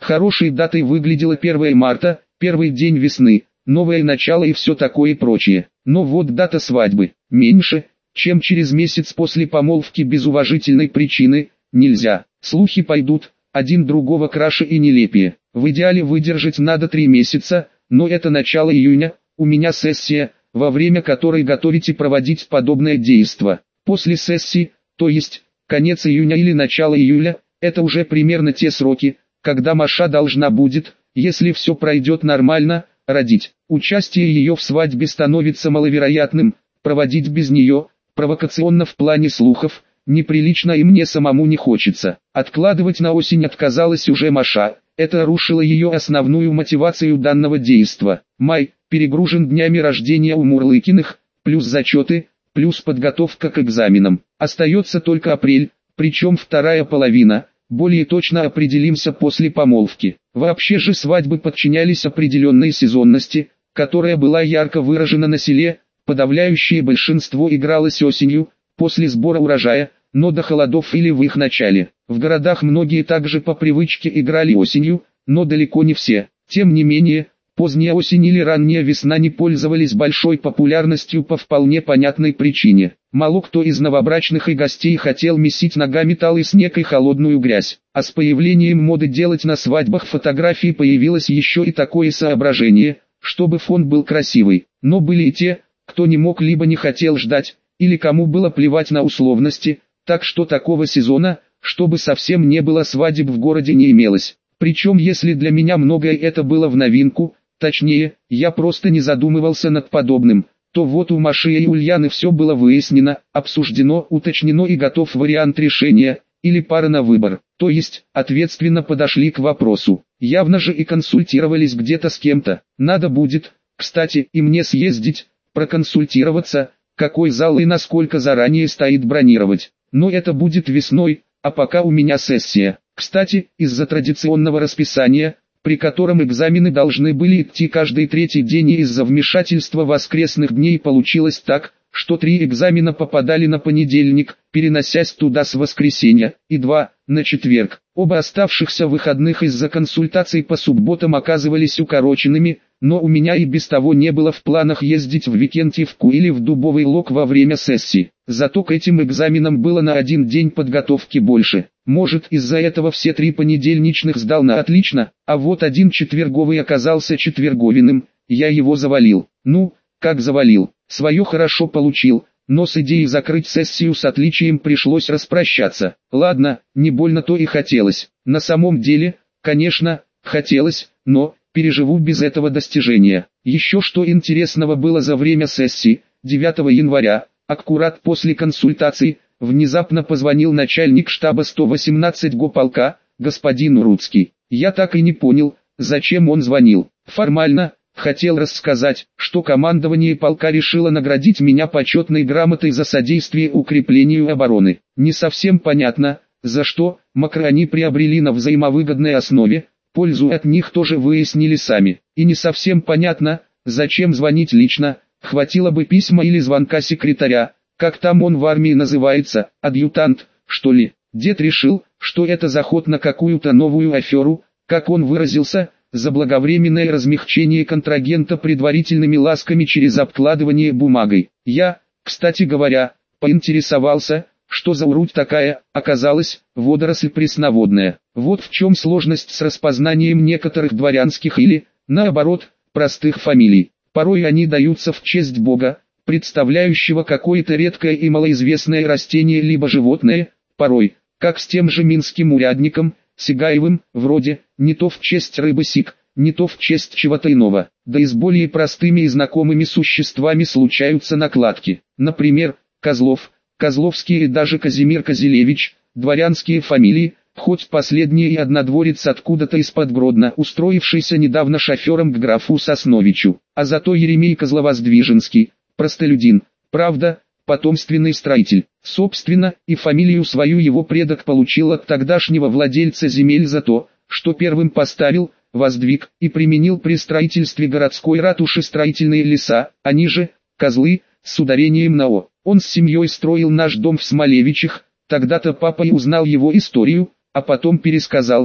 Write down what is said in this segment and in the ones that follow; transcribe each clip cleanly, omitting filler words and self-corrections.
Хорошей датой выглядело 1 марта, первый день весны, новое начало и все такое и прочее. Но вот дата свадьбы, меньше, чем через месяц после помолвки без уважительной причины, нельзя. Слухи пойдут, один другого краше и нелепее. В идеале выдержать надо 3 месяца, но это начало июня, у меня сессия, во время которой готовить и проводить подобное действо. После сессии, то есть, конец июня или начало июля, это уже примерно те сроки, когда Маша должна будет, если все пройдет нормально, родить. Участие ее в свадьбе становится маловероятным, проводить без нее, провокационно в плане слухов, неприлично и мне самому не хочется. Откладывать на осень отказалась уже Маша, это рушило ее основную мотивацию данного действа. Май перегружен днями рождения у Мурлыкиных, плюс зачеты, плюс подготовка к экзаменам. Остается только апрель, причем вторая половина. Более точно определимся после помолвки. Вообще же свадьбы подчинялись определенной сезонности, которая была ярко выражена на селе, подавляющее большинство игралось осенью, после сбора урожая, но до холодов или в их начале. В городах многие также по привычке играли осенью, но далеко не все. Тем не менее, поздняя осень или ранняя весна не пользовались большой популярностью по вполне понятной причине. Мало кто из новобрачных и гостей хотел месить ногами талый снег и холодную грязь. А с появлением моды делать на свадьбах фотографии появилось еще и такое соображение, чтобы фон был красивый. Но были и те, кто не мог либо не хотел ждать, или кому было плевать на условности, так что такого сезона, чтобы совсем не было свадеб в городе, не имелось. Причем если для меня многое это было в новинку, точнее, я просто не задумывался над подобным, то вот у Маши и Ульяны все было выяснено, обсуждено, уточнено и готов вариант решения, или пара на выбор. То есть, ответственно подошли к вопросу. Явно же и консультировались где-то с кем-то. Надо будет, кстати, и мне съездить, проконсультироваться, какой зал и насколько заранее стоит бронировать. Но это будет весной, а пока у меня сессия. Кстати, из-за традиционного расписания, при котором экзамены должны были идти каждый третий день, и из-за вмешательства воскресных дней получилось так, что 3 экзамена попадали на понедельник, переносясь туда с воскресенья, и 2 – на четверг. Оба оставшихся выходных из-за консультаций по субботам оказывались укороченными, но у меня и без того не было в планах ездить в Викентьевку или в Дубовый Лог во время сессии. Зато к этим экзаменам было на 1 день подготовки больше. Может, из-за этого все 3 понедельничных сдал на отлично, а вот 1 четверговый оказался четверговиным, я его завалил. Ну, как завалил, свое хорошо получил, но с идеей закрыть сессию с отличием пришлось распрощаться. Ладно, не больно-то и хотелось. На самом деле, конечно, хотелось, но переживу без этого достижения. Еще что интересного было за время сессии, 9 января, аккурат после консультаций, внезапно позвонил начальник штаба 118-го полка, господин Уруцкий. Я так и не понял, зачем он звонил. Формально, хотел рассказать, что командование полка решило наградить меня почетной грамотой за содействие укреплению обороны. Не совсем понятно, за что, макро они приобрели на взаимовыгодной основе, пользу от них тоже выяснили сами. И не совсем понятно, зачем звонить лично, хватило бы письма или звонка секретаря, как там он в армии называется, адъютант, что ли. Дед решил, что это заход на какую-то новую аферу, как он выразился, заблаговременное размягчение контрагента предварительными ласками через обкладывание бумагой. Я, кстати говоря, поинтересовался, что за уруть такая, оказалось, водоросль пресноводная. Вот в чем сложность с распознанием некоторых дворянских или, наоборот, простых фамилий. Порой они даются в честь Бога, представляющего какое-то редкое и малоизвестное растение либо животное, порой, как с тем же минским урядником, Сигаевым, вроде, не то в честь рыбы сик, не то в честь чего-то иного. Да и с более простыми и знакомыми существами случаются накладки. Например, Козлов, Козловский и даже Казимир Козелевич, дворянские фамилии, хоть последний и однодворец откуда-то из-под Гродно, устроившийся недавно шофером к графу Сосновичу. А зато Еремей Козловоздвиженский, простолюдин, правда, потомственный строитель. Собственно, и фамилию свою его предок получил от тогдашнего владельца земель за то, что первым поставил, воздвиг и применил при строительстве городской ратуши строительные леса, они же, козлы, с ударением на «о». Он с семьей строил наш дом в Смолевичах, тогда-то папа и узнал его историю, а потом пересказал мне.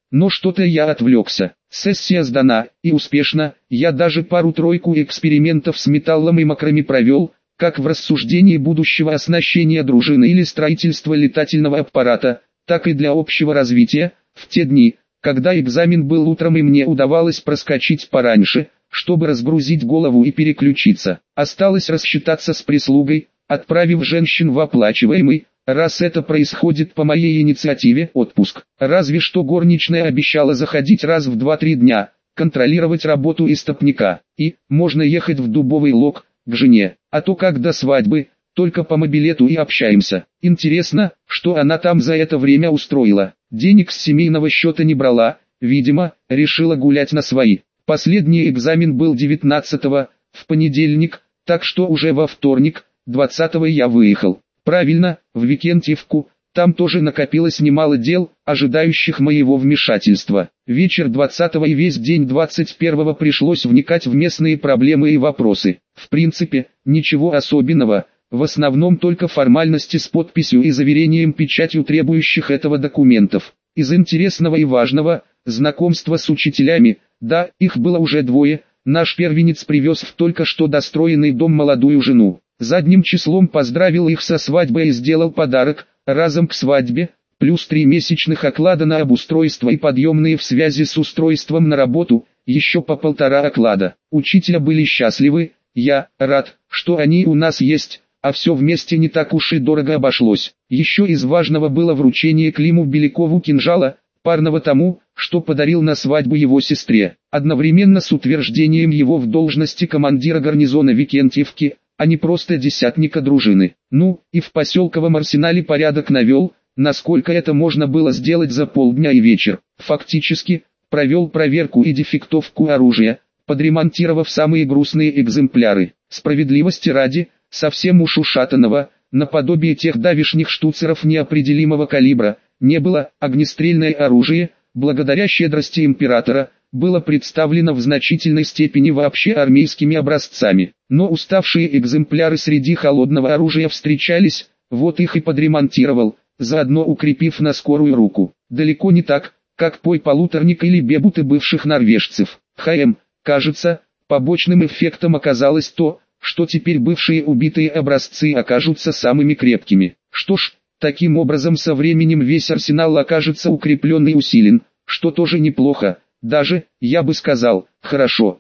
но что-то я отвлекся. Сессия сдана, и успешно, я даже пару-тройку экспериментов с металлом и макрами провел, как в рассуждении будущего оснащения дружины или строительства летательного аппарата, так и для общего развития. В те дни, когда экзамен был утром и мне удавалось проскочить пораньше, чтобы разгрузить голову и переключиться, осталось рассчитаться с прислугой, отправив женщин в оплачиваемый, раз это происходит по моей инициативе, отпуск. Разве что горничная обещала заходить раз в 2-3 дня, контролировать работу истопника, и можно ехать в Дубовый Лог, к жене, а то как до свадьбы, только по мобилету и общаемся. Интересно, что она там за это время устроила. Денег с семейного счета не брала, видимо, решила гулять на свои. Последний экзамен был 19-го, в понедельник, так что уже во вторник, 20-го я выехал. Правильно, в Викентьевку, там тоже накопилось немало дел, ожидающих моего вмешательства. Вечер 20-го и весь день 21-го пришлось вникать в местные проблемы и вопросы. В принципе, ничего особенного, в основном только формальности с подписью и заверением печатью требующих этого документов. Из интересного и важного, знакомство с учителями, да, их было уже двое, наш первенец привез в только что достроенный дом молодую жену. Задним числом поздравил их со свадьбой и сделал подарок, разом к свадьбе, плюс 3 месячных оклада на обустройство и подъемные в связи с устройством на работу, еще по 1,5 оклада. Учителя были счастливы, я рад, что они у нас есть, а все вместе не так уж и дорого обошлось. Еще из важного было вручение Климу Белякову кинжала, парного тому, что подарил на свадьбу его сестре, одновременно с утверждением его в должности командира гарнизона Викентьевки, а не просто десятника дружины. Ну, и в поселковом арсенале порядок навел, насколько это можно было сделать за полдня и вечер. Фактически, провел проверку и дефектовку оружия, подремонтировав самые грустные экземпляры. Справедливости ради, совсем уж ушатанного, наподобие тех давишних штуцеров неопределимого калибра, не было. Огнестрельное оружие, благодаря щедрости императора, было представлено в значительной степени вообще армейскими образцами, но уставшие экземпляры среди холодного оружия встречались, вот их и подремонтировал, заодно укрепив на скорую руку. Далеко не так, как полуторник или бебуты бывших норвежцев. Кажется, побочным эффектом оказалось то, что теперь бывшие убитые образцы окажутся самыми крепкими. Что ж, таким образом со временем весь арсенал окажется укреплен и усилен, что тоже неплохо. Даже, я бы сказал, хорошо.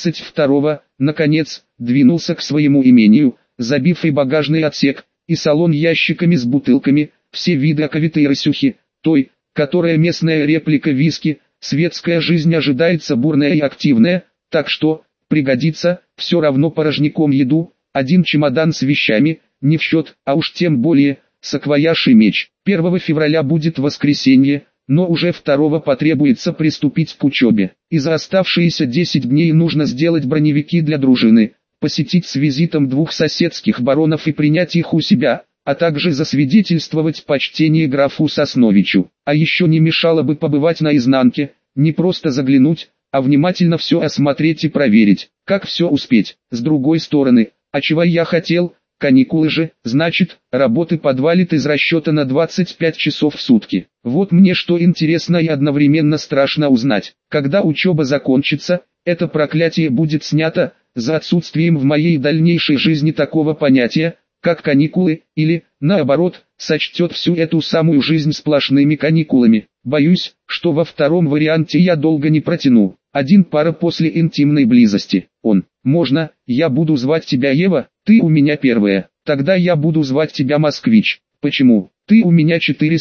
22-го, наконец, двинулся к своему имению, забив и багажный отсек, и салон ящиками с бутылками, все виды аковиты и рысюхи, той, которая местная реплика виски. Светская жизнь ожидается бурная и активная, так что, пригодится, все равно порожняком еду, один чемодан с вещами, не в счет, а уж тем более, саквояж и меч. 1 февраля будет воскресенье, но уже 2-го потребуется приступить к учебе. И за оставшиеся 10 дней нужно сделать броневики для дружины, посетить с визитом 2 соседских баронов и принять их у себя, а также засвидетельствовать почтение графу Сосновичу. А еще не мешало бы побывать на изнанке, не просто заглянуть, а внимательно все осмотреть и проверить, как все успеть. С другой стороны, а чего я хотел? Каникулы же, значит, работы подвалит из расчета на 25 часов в сутки. Вот мне что интересно и одновременно страшно узнать. Когда учеба закончится, это проклятие будет снято, за отсутствием в моей дальнейшей жизни такого понятия, как каникулы, или, наоборот, сочтет всю эту самую жизнь сплошными каникулами. Боюсь, что во втором варианте я долго не протяну. Один пара после интимной близости. Можно, я буду звать тебя Ева, ты у меня первая. Тогда я буду звать тебя Москвич. Почему? Ты у меня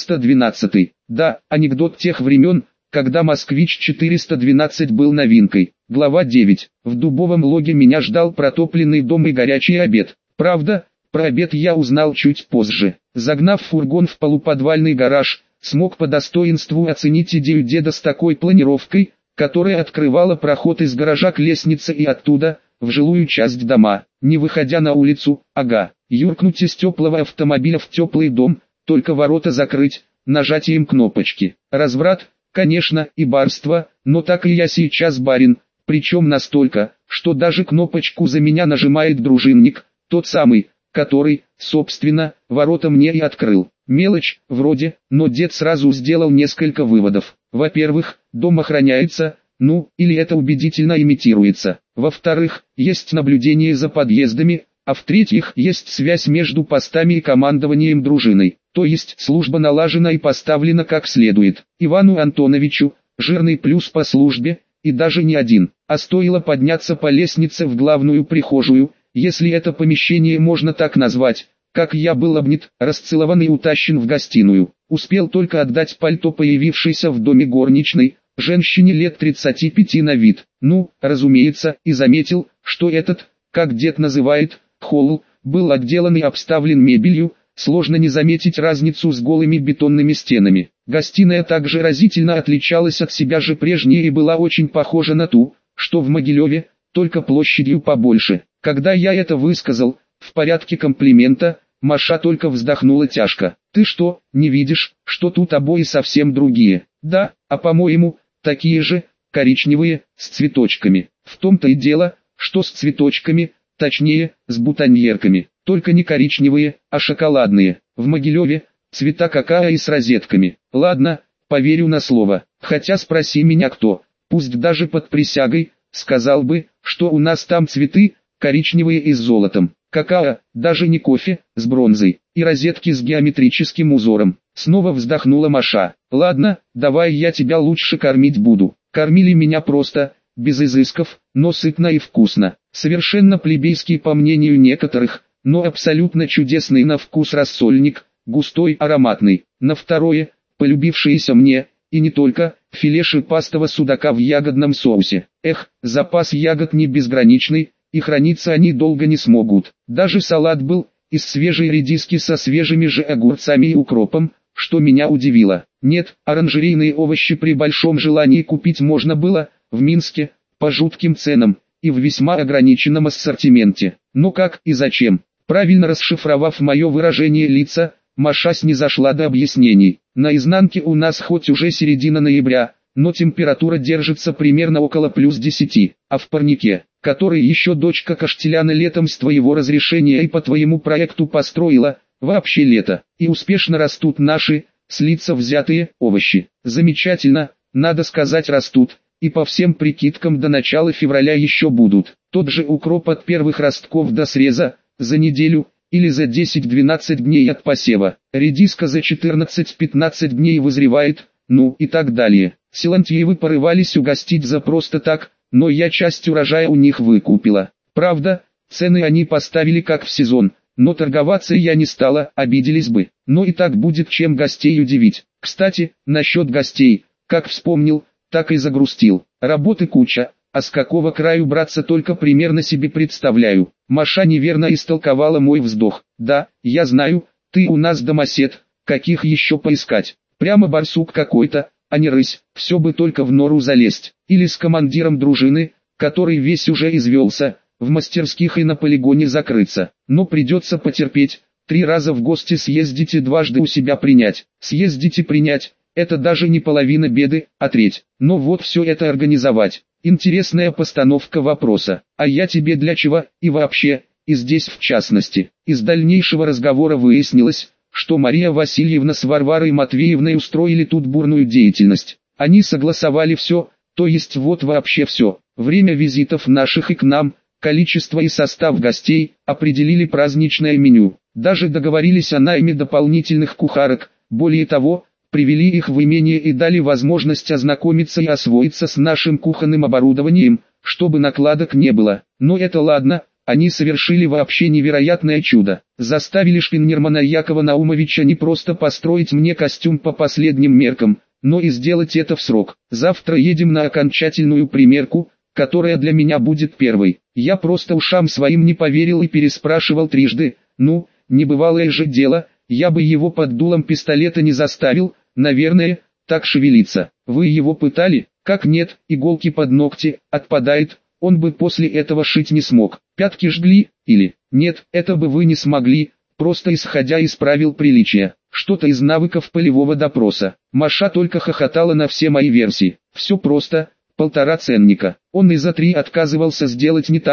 412. Да, анекдот тех времен, когда Москвич 412 был новинкой. Глава 9. В Дубовом Логе меня ждал протопленный дом и горячий обед. Правда, про обед я узнал чуть позже. Загнав фургон в полуподвальный гараж, смог по достоинству оценить идею деда с такой планировкой, которая открывала проход из гаража к лестнице и оттуда, в жилую часть дома, не выходя на улицу, юркнуть из теплого автомобиля в теплый дом, только ворота закрыть, нажатием кнопочки. Разврат, конечно, и барство, но так и я сейчас барин, причем настолько, что даже кнопочку за меня нажимает дружинник, тот самый, который, собственно, ворота мне и открыл. Мелочь, вроде, но дед сразу сделал несколько выводов. Во-первых, дом охраняется, ну, или это убедительно имитируется. Во-вторых, есть наблюдение за подъездами, а в-третьих, есть связь между постами и командованием дружиной. То есть служба налажена и поставлена как следует. Ивану Антоновичу, жирный плюс по службе, и даже не один. А стоило подняться по лестнице в главную прихожую, если это помещение можно так назвать, как я был обнят, расцелован и утащен в гостиную. Успел только отдать пальто появившейся в доме горничной, женщине лет 35 на вид. Ну, разумеется, и заметил, что этот, как дед называет, холл, был отделан и обставлен мебелью, сложно не заметить разницу с голыми бетонными стенами. Гостиная также разительно отличалась от себя же прежней и была очень похожа на ту, что в Могилеве, только площадью побольше. Когда я это высказал, в порядке комплимента, Маша только вздохнула тяжко. «Ты что, не видишь, что тут обои совсем другие?» «Да, а по-моему, такие же, коричневые, с цветочками». «В том-то и дело, что с цветочками, точнее, с бутоньерками, только не коричневые, а шоколадные. В Могилеве, цвета какая и с розетками». «Ладно, поверю на слово, хотя спроси меня кто, пусть даже под присягой, сказал бы, что у нас там цветы, коричневые и с золотом. Какао, даже не кофе, с бронзой, и розетки с геометрическим узором». Снова вздохнула Маша. «Ладно, давай я тебя лучше кормить буду». Кормили меня просто, без изысков, но сытно и вкусно. Совершенно плебейский по мнению некоторых, но абсолютно чудесный на вкус рассольник, густой, ароматный. На второе, полюбившееся мне, и не только, филе шипастого судака в ягодном соусе. Эх, запас ягод не безграничный, и храниться они долго не смогут. Даже салат был, из свежей редиски со свежими же огурцами и укропом, что меня удивило. Нет, оранжерейные овощи при большом желании купить можно было, в Минске, по жутким ценам, и в весьма ограниченном ассортименте. Но как и зачем? Правильно расшифровав мое выражение лица, Маша снизошла до объяснений. На изнанке у нас хоть уже середина ноября, но температура держится примерно около плюс 10, а в парнике, который еще дочка Каштеляна летом с твоего разрешения и по твоему проекту построила, вообще лето, и успешно растут наши, с лица взятые, овощи. Замечательно, надо сказать, растут, и по всем прикидкам до начала февраля еще будут. Тот же укроп от первых ростков до среза, за неделю, или за 10-12 дней от посева. Редиска за 14-15 дней вызревает, ну и так далее. Силантьевы порывались угостить за просто так, но я часть урожая у них выкупила. Правда, цены они поставили как в сезон, но торговаться я не стала, обиделись бы. Но и так будет чем гостей удивить. Кстати, насчет гостей, как вспомнил, так и загрустил. Работы куча, а с какого краю браться только примерно себе представляю. Маша неверно истолковала мой вздох. Да, я знаю, ты у нас домосед, каких еще поискать. Прямо барсук какой-то, а не рысь, все бы только в нору залезть. Или с командиром дружины, который весь уже извелся, в мастерских и на полигоне закрыться. Но придется потерпеть, 3 раза в гости съездить и дважды у себя принять. Съездить и принять, это даже не половина беды, а треть. Но вот все это организовать. Интересная постановка вопроса. А я тебе для чего, и вообще, и здесь в частности. Из дальнейшего разговора выяснилось, что Мария Васильевна с Варварой Матвеевной устроили тут бурную деятельность. Они согласовали все, то есть вот вообще все. Время визитов наших и к нам, количество и состав гостей, определили праздничное меню. Даже договорились о найме дополнительных кухарок, более того, привели их в имение и дали возможность ознакомиться и освоиться с нашим кухонным оборудованием, чтобы накладок не было. Но это ладно, они совершили вообще невероятное чудо. Заставили Шпиннермана Якова Наумовича не просто построить мне костюм по последним меркам, но и сделать это в срок. Завтра едем на окончательную примерку, которая для меня будет первой. Я просто ушам своим не поверил и переспрашивал трижды. Ну, небывалое же дело, я бы его под дулом пистолета не заставил, наверное, так шевелиться. Вы его пытали? Как нет, иголки под ногти, отпадает, он бы после этого шить не смог. Пятки жгли, или, нет, это бы вы не смогли, просто исходя из правил приличия. Что-то из навыков полевого допроса. Маша только хохотала на все мои версии. Все просто, 1,5 ценника. Он и за 3 отказывался сделать не так,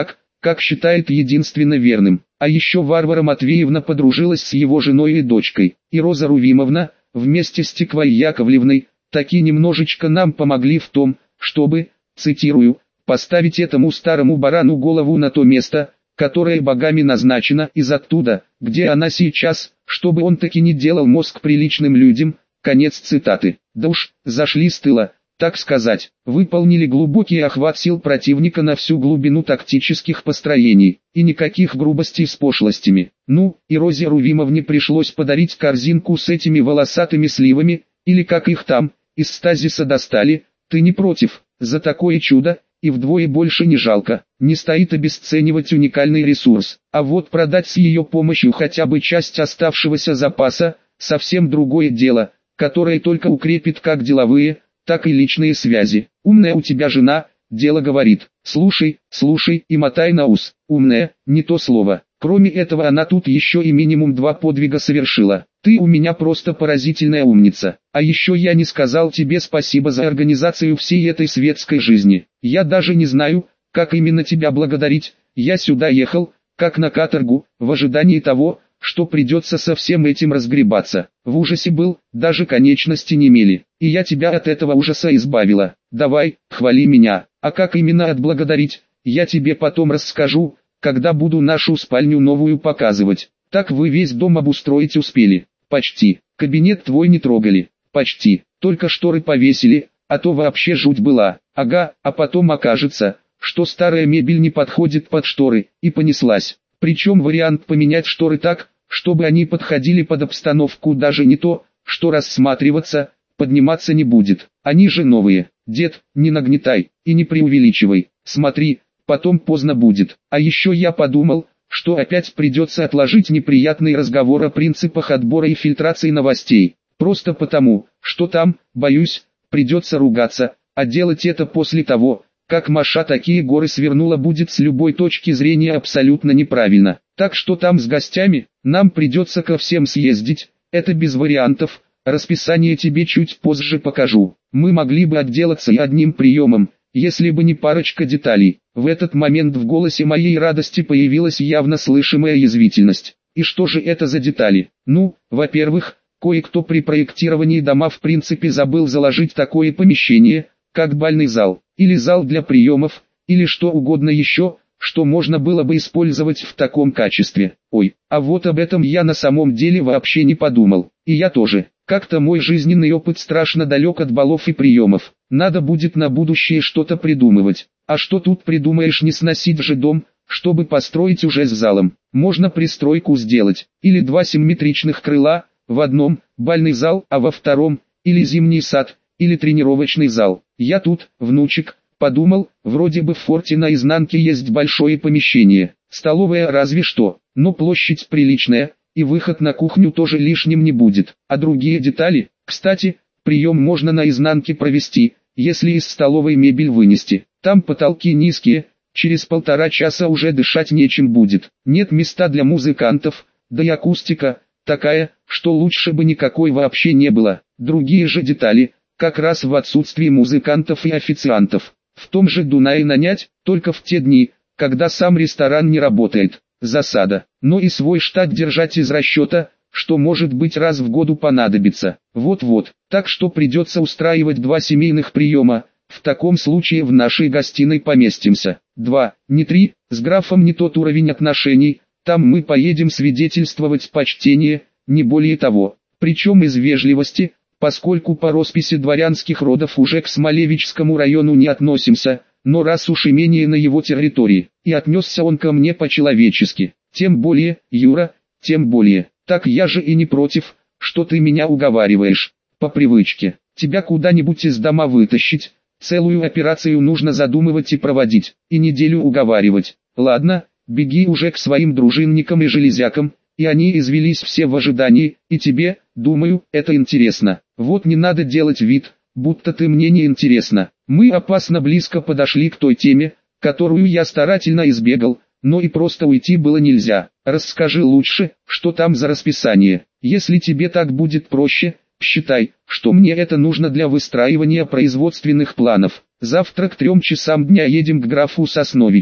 как считает единственно верным. А еще Варвара Матвеевна подружилась с его женой и дочкой, и Роза Рувимовна, вместе с Тиквой Яковлевной, таки немножечко нам помогли в том, чтобы, цитирую, «поставить этому старому барану голову на то место, которое богами назначено, из оттуда, где она сейчас, чтобы он таки не делал мозг приличным людям». Конец цитаты. Да уж, зашли с тыла, так сказать, выполнили глубокий охват сил противника на всю глубину тактических построений, и никаких грубостей с пошлостями. Ну, и Розе Рувимовне пришлось подарить корзинку с этими волосатыми сливами, или как их там, из стазиса достали. Ты не против? За такое чудо, и вдвое больше не жалко. Не стоит обесценивать уникальный ресурс, а вот продать с ее помощью хотя бы часть оставшегося запаса, совсем другое дело, которое только укрепит как деловые, так и личные связи. Умная у тебя жена, дело говорит. Слушай, слушай и мотай на ус. Умная, не то слово. Кроме этого она тут еще и минимум 2 подвига совершила. Ты у меня просто поразительная умница. А еще я не сказал тебе спасибо за организацию всей этой светской жизни. Я даже не знаю, как именно тебя благодарить. Я сюда ехал, как на каторгу, в ожидании того, что придется со всем этим разгребаться. В ужасе был, даже конечности не имели. И я тебя от этого ужаса избавила. Давай, хвали меня. А как именно отблагодарить, я тебе потом расскажу, когда буду нашу спальню новую показывать. Так вы весь дом обустроить успели. Почти. Кабинет твой не трогали. Почти. Только шторы повесили, а то вообще жуть была. Ага, а потом окажется, что старая мебель не подходит под шторы, и понеслась. Причем вариант поменять шторы так, чтобы они подходили под обстановку, даже не то, что рассматриваться, подниматься не будет. Они же новые. Дед, не нагнетай и не преувеличивай. Смотри, потом поздно будет. А еще я подумал, что опять придется отложить неприятный разговор о принципах отбора и фильтрации новостей. Просто потому, что там, боюсь, придется ругаться, а делать это после того, как Маша такие горы свернула, будет с любой точки зрения абсолютно неправильно. Так что там с гостями, нам придется ко всем съездить, это без вариантов, расписание тебе чуть позже покажу. Мы могли бы отделаться и одним приемом, если бы не парочка деталей. В этот момент в голосе моей радости появилась явно слышимая язвительность. И что же это за детали? Ну, во-первых, кое-кто при проектировании дома в принципе забыл заложить такое помещение, как бальный зал, или зал для приемов, или что угодно еще, что можно было бы использовать в таком качестве. Ой, а вот об этом я на самом деле вообще не подумал. И я тоже. Как-то мой жизненный опыт страшно далек от балов и приемов. Надо будет на будущее что-то придумывать. А что тут придумаешь, не сносить же дом, чтобы построить уже с залом. Можно пристройку сделать, или 2 симметричных крыла, в одном бальный зал, а во втором, или зимний сад, или тренировочный зал. Я тут, внучек, подумал, вроде бы в форте на изнанке есть большое помещение, столовая разве что, но площадь приличная, и выход на кухню тоже лишним не будет. А другие детали, кстати, прием можно на изнанке провести, если из столовой мебель вынести. Там потолки низкие, через 1,5 часа уже дышать нечем будет. Нет места для музыкантов, да и акустика такая, что лучше бы никакой вообще не было. Другие же детали, как раз в отсутствии музыкантов и официантов. В том же Дунае нанять, только в те дни, когда сам ресторан не работает. Засада. Но и свой штат держать из расчета, что может быть раз в году понадобится. Вот-вот, так что придется устраивать 2 семейных приема, в таком случае в нашей гостиной поместимся. 2, не 3, с графом не тот уровень отношений, там мы поедем свидетельствовать почтение, не более того. Причем из вежливости, поскольку по росписи дворянских родов уже к Смолевичскому району не относимся, но раз уж имение на его территории, и отнесся он ко мне по-человечески, тем более, Юра, тем более, так я же и не против, что ты меня уговариваешь, по привычке, тебя куда-нибудь из дома вытащить, целую операцию нужно задумывать и проводить, и неделю уговаривать. Ладно, беги уже к своим дружинникам и железякам, и они извелись все в ожидании, и тебе, думаю, это интересно. Вот не надо делать вид, будто ты мне не интересна. Мы опасно близко подошли к той теме, которую я старательно избегал, но и просто уйти было нельзя. Расскажи лучше, что там за расписание. Если тебе так будет проще, считай, что мне это нужно для выстраивания производственных планов. Завтра к 3 часам дня едем к графу Сосновичу.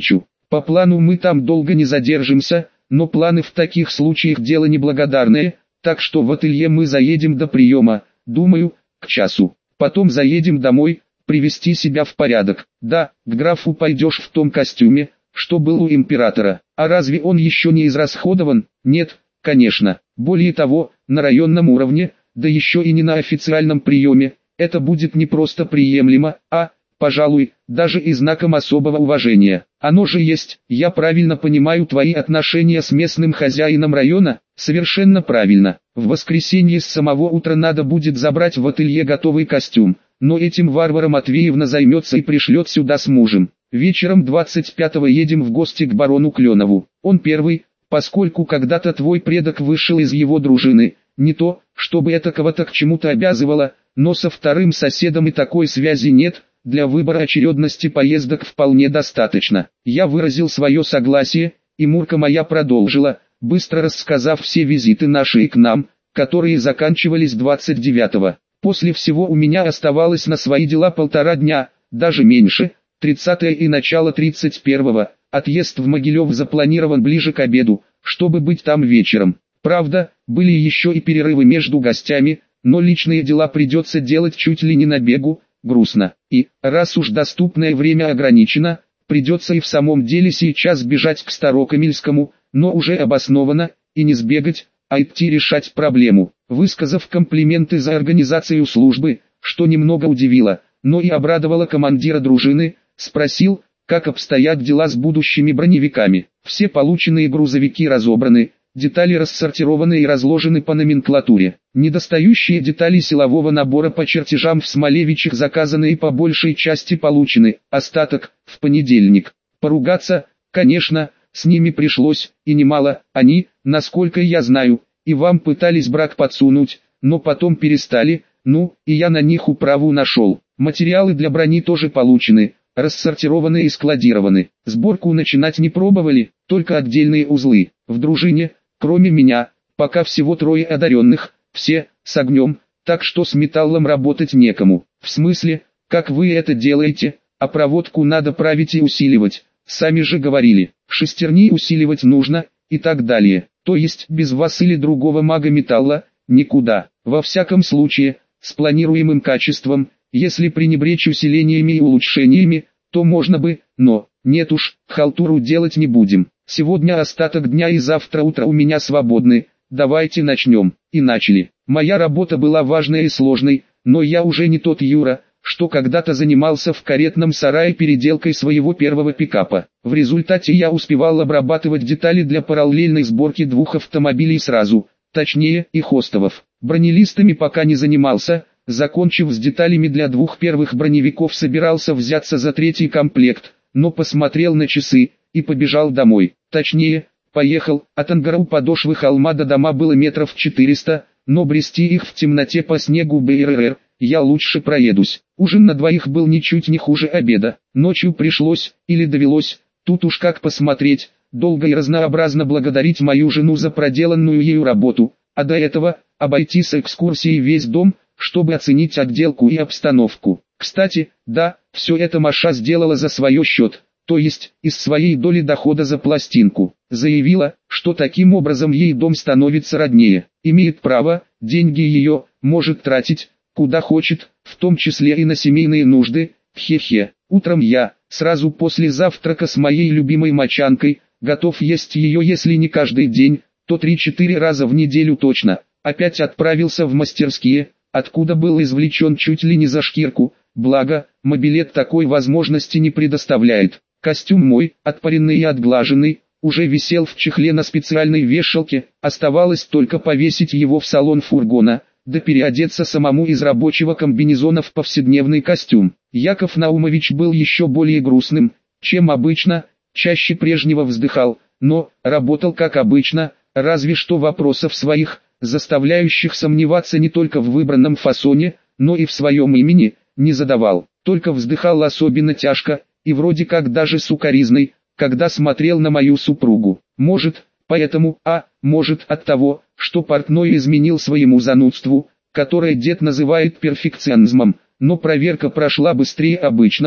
По плану мы там долго не задержимся, но планы в таких случаях дело неблагодарное, так что в ателье мы заедем до приема, думаю, к часу. Потом заедем домой, привести себя в порядок. Да, к графу пойдешь в том костюме, что был у императора. А разве он еще не израсходован? Нет, конечно. Более того, на районном уровне, да еще и не на официальном приеме, это будет не просто приемлемо, а, пожалуй, даже и знаком особого уважения. Оно же есть, я правильно понимаю твои отношения с местным хозяином района? Совершенно правильно. В воскресенье с самого утра надо будет забрать в ателье готовый костюм, но этим Варвара Матвеевна займется и пришлет сюда с мужем. Вечером 25-го едем в гости к барону Кленову. Он первый, поскольку когда-то твой предок вышел из его дружины, не то, чтобы это кого-то к чему-то обязывало, но со вторым соседом и такой связи нет. Для выбора очередности поездок вполне достаточно. Я выразил свое согласие, и Мурка моя продолжила, быстро рассказав все визиты наши и к нам, которые заканчивались 29-го. После всего у меня оставалось на свои дела 1,5 дня, даже меньше, 30-е и начало 31-го. Отъезд в Могилев запланирован ближе к обеду, чтобы быть там вечером. Правда, были еще и перерывы между гостями, но личные дела придется делать чуть ли не на бегу. Грустно. И, раз уж доступное время ограничено, придется и в самом деле сейчас бежать к Старокамельскому, но уже обоснованно, и не сбегать, а идти решать проблему. Высказав комплименты за организацию службы, что немного удивило, но и обрадовало командира дружины, спросил, как обстоят дела с будущими броневиками. Все полученные грузовики разобраны, детали рассортированы и разложены по номенклатуре. Недостающие детали силового набора по чертежам в Смолевичах заказаны и по большей части получены, остаток – в понедельник. Поругаться, конечно, с ними пришлось, и немало. Они, насколько я знаю, и вам пытались брак подсунуть, но потом перестали, ну, и я на них управу нашел. Материалы для брони тоже получены, рассортированы и складированы. Сборку начинать не пробовали, только отдельные узлы. В дружине, кроме меня, пока всего 3 одаренных, все, с огнем, так что с металлом работать некому. В смысле, как вы это делаете, а проводку надо править и усиливать, сами же говорили, шестерни усиливать нужно, и так далее. То есть, без вас или другого мага металла, никуда. Во всяком случае, с планируемым качеством, если пренебречь усилениями и улучшениями, то можно бы, но, нет уж, халтуру делать не будем. Сегодня остаток дня и завтра утро у меня свободны, давайте начнем. И начали. Моя работа была важной и сложной, но я уже не тот Юра, что когда-то занимался в каретном сарае переделкой своего первого пикапа. В результате я успевал обрабатывать детали для параллельной сборки 2 автомобилей сразу, точнее, их остовов. Бронелистами пока не занимался, закончив с деталями для 2 первых броневиков собирался взяться за 3-й комплект, но посмотрел на часы, и побежал домой. Точнее, поехал, от ангара у подошвы холма до дома было метров 400, но брести их в темноте по снегу БРР, я лучше проедусь. Ужин на двоих был ничуть не хуже обеда. Ночью пришлось, или довелось, тут уж как посмотреть, долго и разнообразно благодарить мою жену за проделанную ею работу, а до этого, обойти с экскурсией весь дом, чтобы оценить отделку и обстановку. Кстати, да, все это Маша сделала за свой счет, то есть, из своей доли дохода за пластинку. Заявила, что таким образом ей дом становится роднее. Имеет право, деньги ее, может тратить, куда хочет, в том числе и на семейные нужды. Хе-хе. Утром я, сразу после завтрака с моей любимой мочанкой, готов есть ее если не каждый день, то 3-4 раза в неделю точно. Опять отправился в мастерские, откуда был извлечен чуть ли не за шкирку, благо, мобилет такой возможности не предоставляет. Костюм мой, отпаренный и отглаженный, уже висел в чехле на специальной вешалке, оставалось только повесить его в салон фургона, да переодеться самому из рабочего комбинезона в повседневный костюм. Яков Наумович был еще более грустным, чем обычно, чаще прежнего вздыхал, но работал как обычно, разве что вопросов своих, заставляющих сомневаться не только в выбранном фасоне, но и в своем имени, не задавал. Только вздыхал особенно тяжко, и вроде как даже с укоризной, когда смотрел на мою супругу. Может, поэтому, а может от того, что портной изменил своему занудству, которое дед называет перфекционизмом, но проверка прошла быстрее обычного,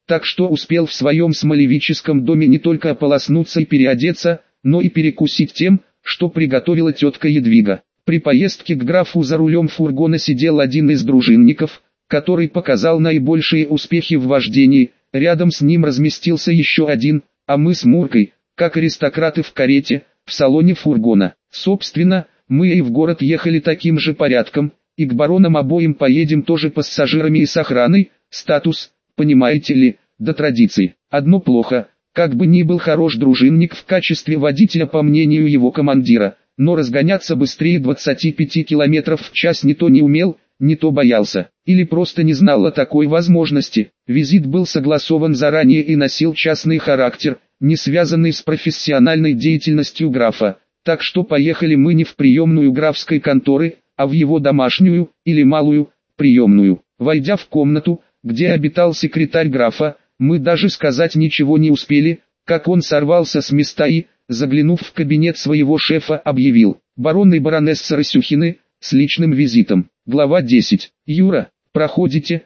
так что успел в своем смолевическом доме не только ополоснуться и переодеться, но и перекусить тем, что приготовила тетка Едвига. При поездке к графу за рулем фургона сидел один из дружинников, который показал наибольшие успехи в вождении, рядом с ним разместился еще один, а мы с Муркой, как аристократы в карете, в салоне фургона. Собственно, мы и в город ехали таким же порядком, и к баронам обоим поедем тоже пассажирами и с охраной, статус, понимаете ли, до традиций. Одно плохо, как бы ни был хорош дружинник в качестве водителя по мнению его командира, но разгоняться быстрее 25 км в час не то не умел, не то боялся, или просто не знал о такой возможности. Визит был согласован заранее и носил частный характер, не связанный с профессиональной деятельностью графа, так что поехали мы не в приемную графской конторы, а в его домашнюю, или малую, приемную. Войдя в комнату, где обитал секретарь графа, мы даже сказать ничего не успели, как он сорвался с места и, заглянув в кабинет своего шефа, объявил: «Барон и баронесса Росюхины, с личным визитом». Глава 10. «Юра, проходите,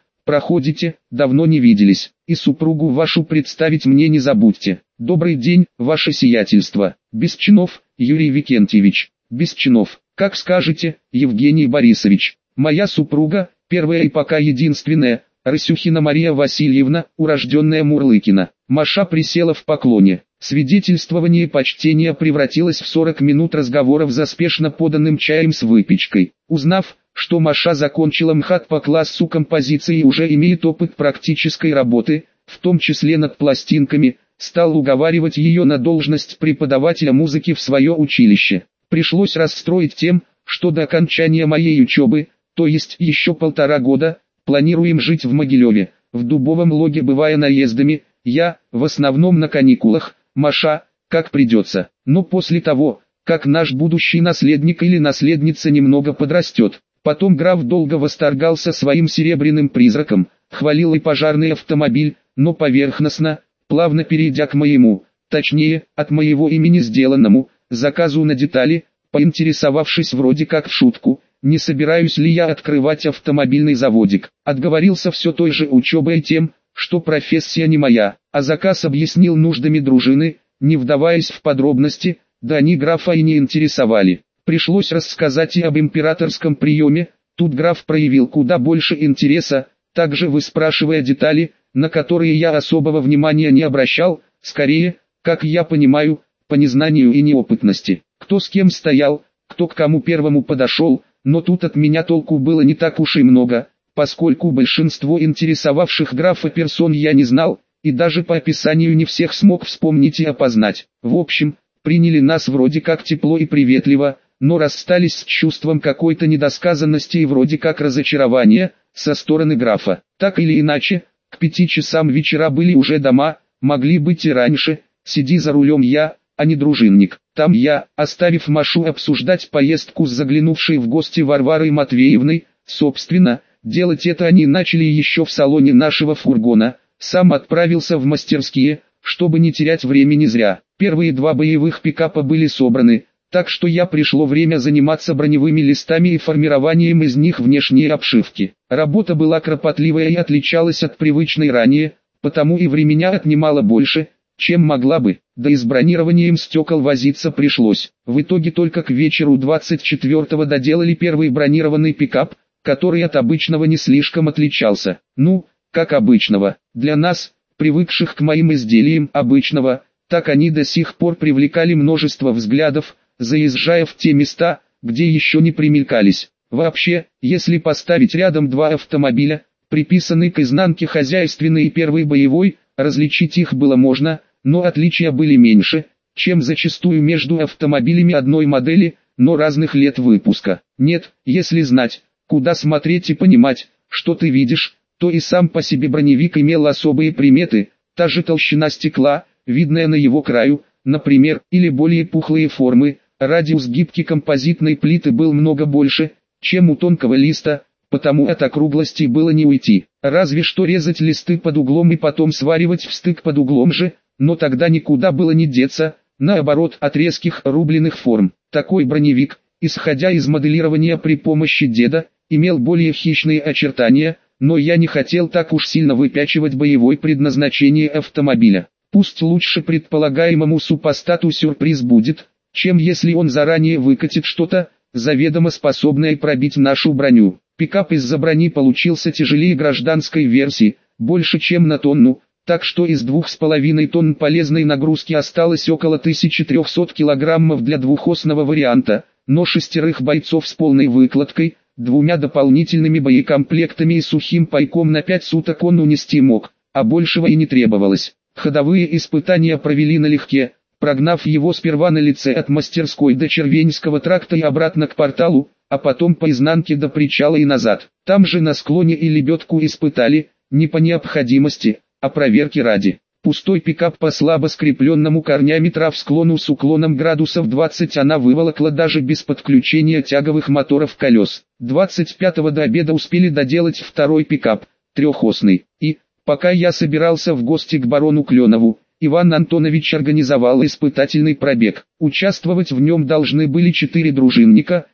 давно не виделись, и супругу вашу представить мне не забудьте. Добрый день, ваше сиятельство. Без чинов, Юрий Викентьевич. Без чинов, как скажете, Евгений Борисович. Моя супруга, первая и пока единственная, Росюхина Мария Васильевна, урожденная Мурлыкина». Маша присела в поклоне. Свидетельствование почтения превратилось в 40 минут разговоров за спешно поданным чаем с выпечкой. Узнав, что Маша закончила МХАТ по классу композиции и уже имеет опыт практической работы, в том числе над пластинками, стал уговаривать ее на должность преподавателя музыки в свое училище. Пришлось расстроить тем, что до окончания моей учебы, то есть еще 1,5 года, планируем жить в Могилеве, в дубовом логе бывая наездами, я, в основном на каникулах, Маша, как придется. Но после того, как наш будущий наследник или наследница немного подрастет. Потом граф долго восторгался своим серебряным призраком, хвалил и пожарный автомобиль, но поверхностно, плавно перейдя к моему, точнее, от моего имени сделанному, заказу на детали, поинтересовавшись вроде как в шутку, не собираюсь ли я открывать автомобильный заводик. Отговорился все той же учебой и тем, что профессия не моя, а заказ объяснил нуждами дружины, не вдаваясь в подробности, да они графа и не интересовали. Пришлось рассказать и об императорском приеме, тут граф проявил куда больше интереса, также выспрашивая детали, на которые я особого внимания не обращал, скорее, как я понимаю, по незнанию и неопытности. Кто с кем стоял, кто к кому первому подошел, но тут от меня толку было не так уж и много, поскольку большинство интересовавших графа персон я не знал, и даже по описанию не всех смог вспомнить и опознать. В общем, приняли нас вроде как тепло и приветливо, но расстались с чувством какой-то недосказанности и вроде как разочарования со стороны графа. Так или иначе, к 5 часам вечера были уже дома, могли быть и раньше, сиди за рулем я, а не дружинник. Там я, оставив Машу обсуждать поездку с заглянувшей в гости Варварой Матвеевной, собственно, делать это они начали еще в салоне нашего фургона, сам отправился в мастерские, чтобы не терять времени зря. Первые 2 боевых пикапа были собраны, так что пришло время заниматься броневыми листами и формированием из них внешней обшивки. Работа была кропотливая и отличалась от привычной ранее, потому и времени отнимала больше, чем могла бы, да и с бронированием стекол возиться пришлось. В итоге только к вечеру 24-го доделали первый бронированный пикап, который от обычного не слишком отличался. Ну, как обычного, для нас, привыкших к моим изделиям обычного, так они до сих пор привлекали множество взглядов, заезжая в те места, где еще не примелькались. Вообще, если поставить рядом 2 автомобиля, приписанный к изнанке хозяйственный и первый боевой, различить их было можно, но отличия были меньше, чем зачастую между автомобилями одной модели, но разных лет выпуска. Нет, если знать, куда смотреть и понимать, что ты видишь, то и сам по себе броневик имел особые приметы, та же толщина стекла, видная на его краю, например, или более пухлые формы, радиус гибки композитной плиты был много больше, чем у тонкого листа, потому от округлости было не уйти. Разве что резать листы под углом и потом сваривать в стык под углом же, но тогда никуда было не деться, наоборот от резких рубленых форм. Такой броневик, исходя из моделирования при помощи деда, имел более хищные очертания, но я не хотел так уж сильно выпячивать боевое предназначение автомобиля. Пусть лучше предполагаемому супостату сюрприз будет, чем если он заранее выкатит что-то, заведомо способное пробить нашу броню. Пикап из-за брони получился тяжелее гражданской версии, больше чем на тонну, так что из 2,5 тонн полезной нагрузки осталось около 1300 килограммов для двухосного варианта, но 6 бойцов с полной выкладкой, 2 дополнительными боекомплектами и сухим пайком на 5 суток он унести мог, а большего и не требовалось. Ходовые испытания провели налегке, прогнав его сперва на лице от мастерской до Червеньского тракта и обратно к порталу, а потом по изнанке до причала и назад. Там же на склоне и лебедку испытали, не по необходимости, а проверки ради. Пустой пикап по слабо скрепленному корнями трав склону с уклоном градусов 20 она выволокла даже без подключения тяговых моторов колес. 25-го до обеда успели доделать второй пикап, трехосный. И, пока я собирался в гости к барону Кленову, Иван Антонович организовал испытательный пробег. Участвовать в нем должны были 4 дружинника,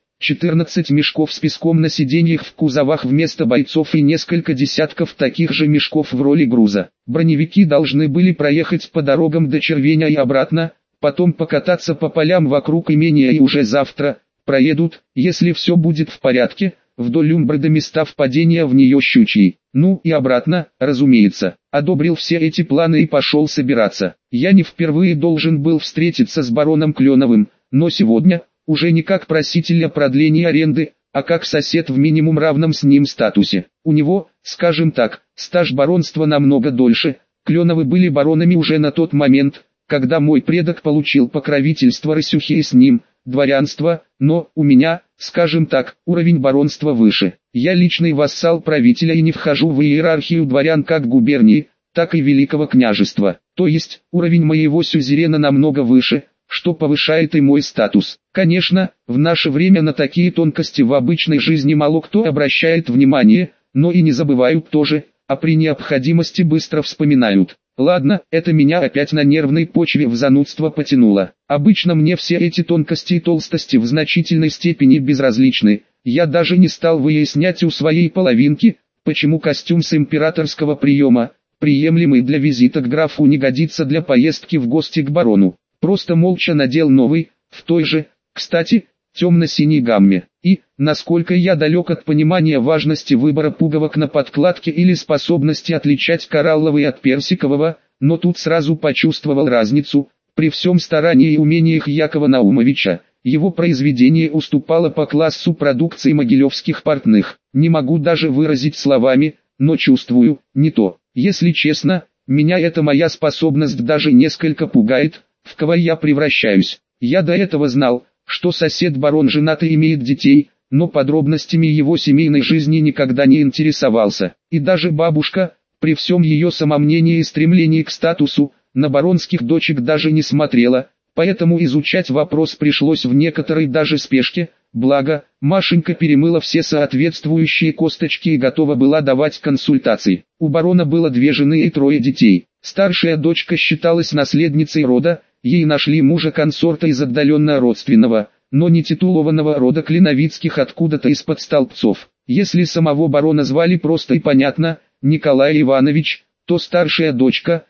14 мешков с песком на сиденьях в кузовах вместо бойцов и несколько десятков таких же мешков в роли груза. Броневики должны были проехать по дорогам до Червеня и обратно, потом покататься по полям вокруг имения и уже завтра проедут, если все будет в порядке, вдоль Умбры до места впадения в нее Щучьей. Ну и обратно, разумеется. Одобрил все эти планы и пошел собираться. Я не впервые должен был встретиться с бароном Кленовым, но сегодня уже не как проситель о продлении аренды, а как сосед в минимум равном с ним статусе. У него, скажем так, стаж баронства намного дольше. Кленовы были баронами уже на тот момент, когда мой предок получил покровительство Рысюхи и с ним дворянство, но у меня, скажем так, уровень баронства выше. Я личный вассал правителя и не вхожу в иерархию дворян как губернии, так и великого княжества. То есть, уровень моего сюзерена намного выше, что повышает и мой статус. Конечно, в наше время на такие тонкости в обычной жизни мало кто обращает внимание, но и не забывают тоже, а при необходимости быстро вспоминают. Ладно, это меня опять на нервной почве в занудство потянуло. Обычно мне все эти тонкости и толстости в значительной степени безразличны. Я даже не стал выяснять у своей половинки, почему костюм с императорского приема, приемлемый для визита к графу, не годится для поездки в гости к барону. Просто молча надел новый, в той же, кстати, темно-синей гамме. И, насколько я далек от понимания важности выбора пуговок на подкладке или способности отличать коралловый от персикового, но тут сразу почувствовал разницу. При всем старании и умениях Якова Наумовича, его произведение уступало по классу продукции могилевских портных. Не могу даже выразить словами, но чувствую, не то. Если честно, меня эта моя способность даже несколько пугает, в кого я превращаюсь. Я до этого знал, что сосед-барон женат и имеет детей, но подробностями его семейной жизни никогда не интересовался. И даже бабушка, при всем ее самомнении и стремлении к статусу, на баронских дочек даже не смотрела, поэтому изучать вопрос пришлось в некоторой даже спешке, благо, Машенька перемыла все соответствующие косточки и готова была давать консультации. У барона было 2 жены и 3 детей. Старшая дочка считалась наследницей рода, ей нашли мужа-консорта из отдаленно родственного, но не титулованного рода Клиновицких откуда-то из-под столбцов. Если самого барона звали просто и понятно, Николай Иванович, то старшая дочка,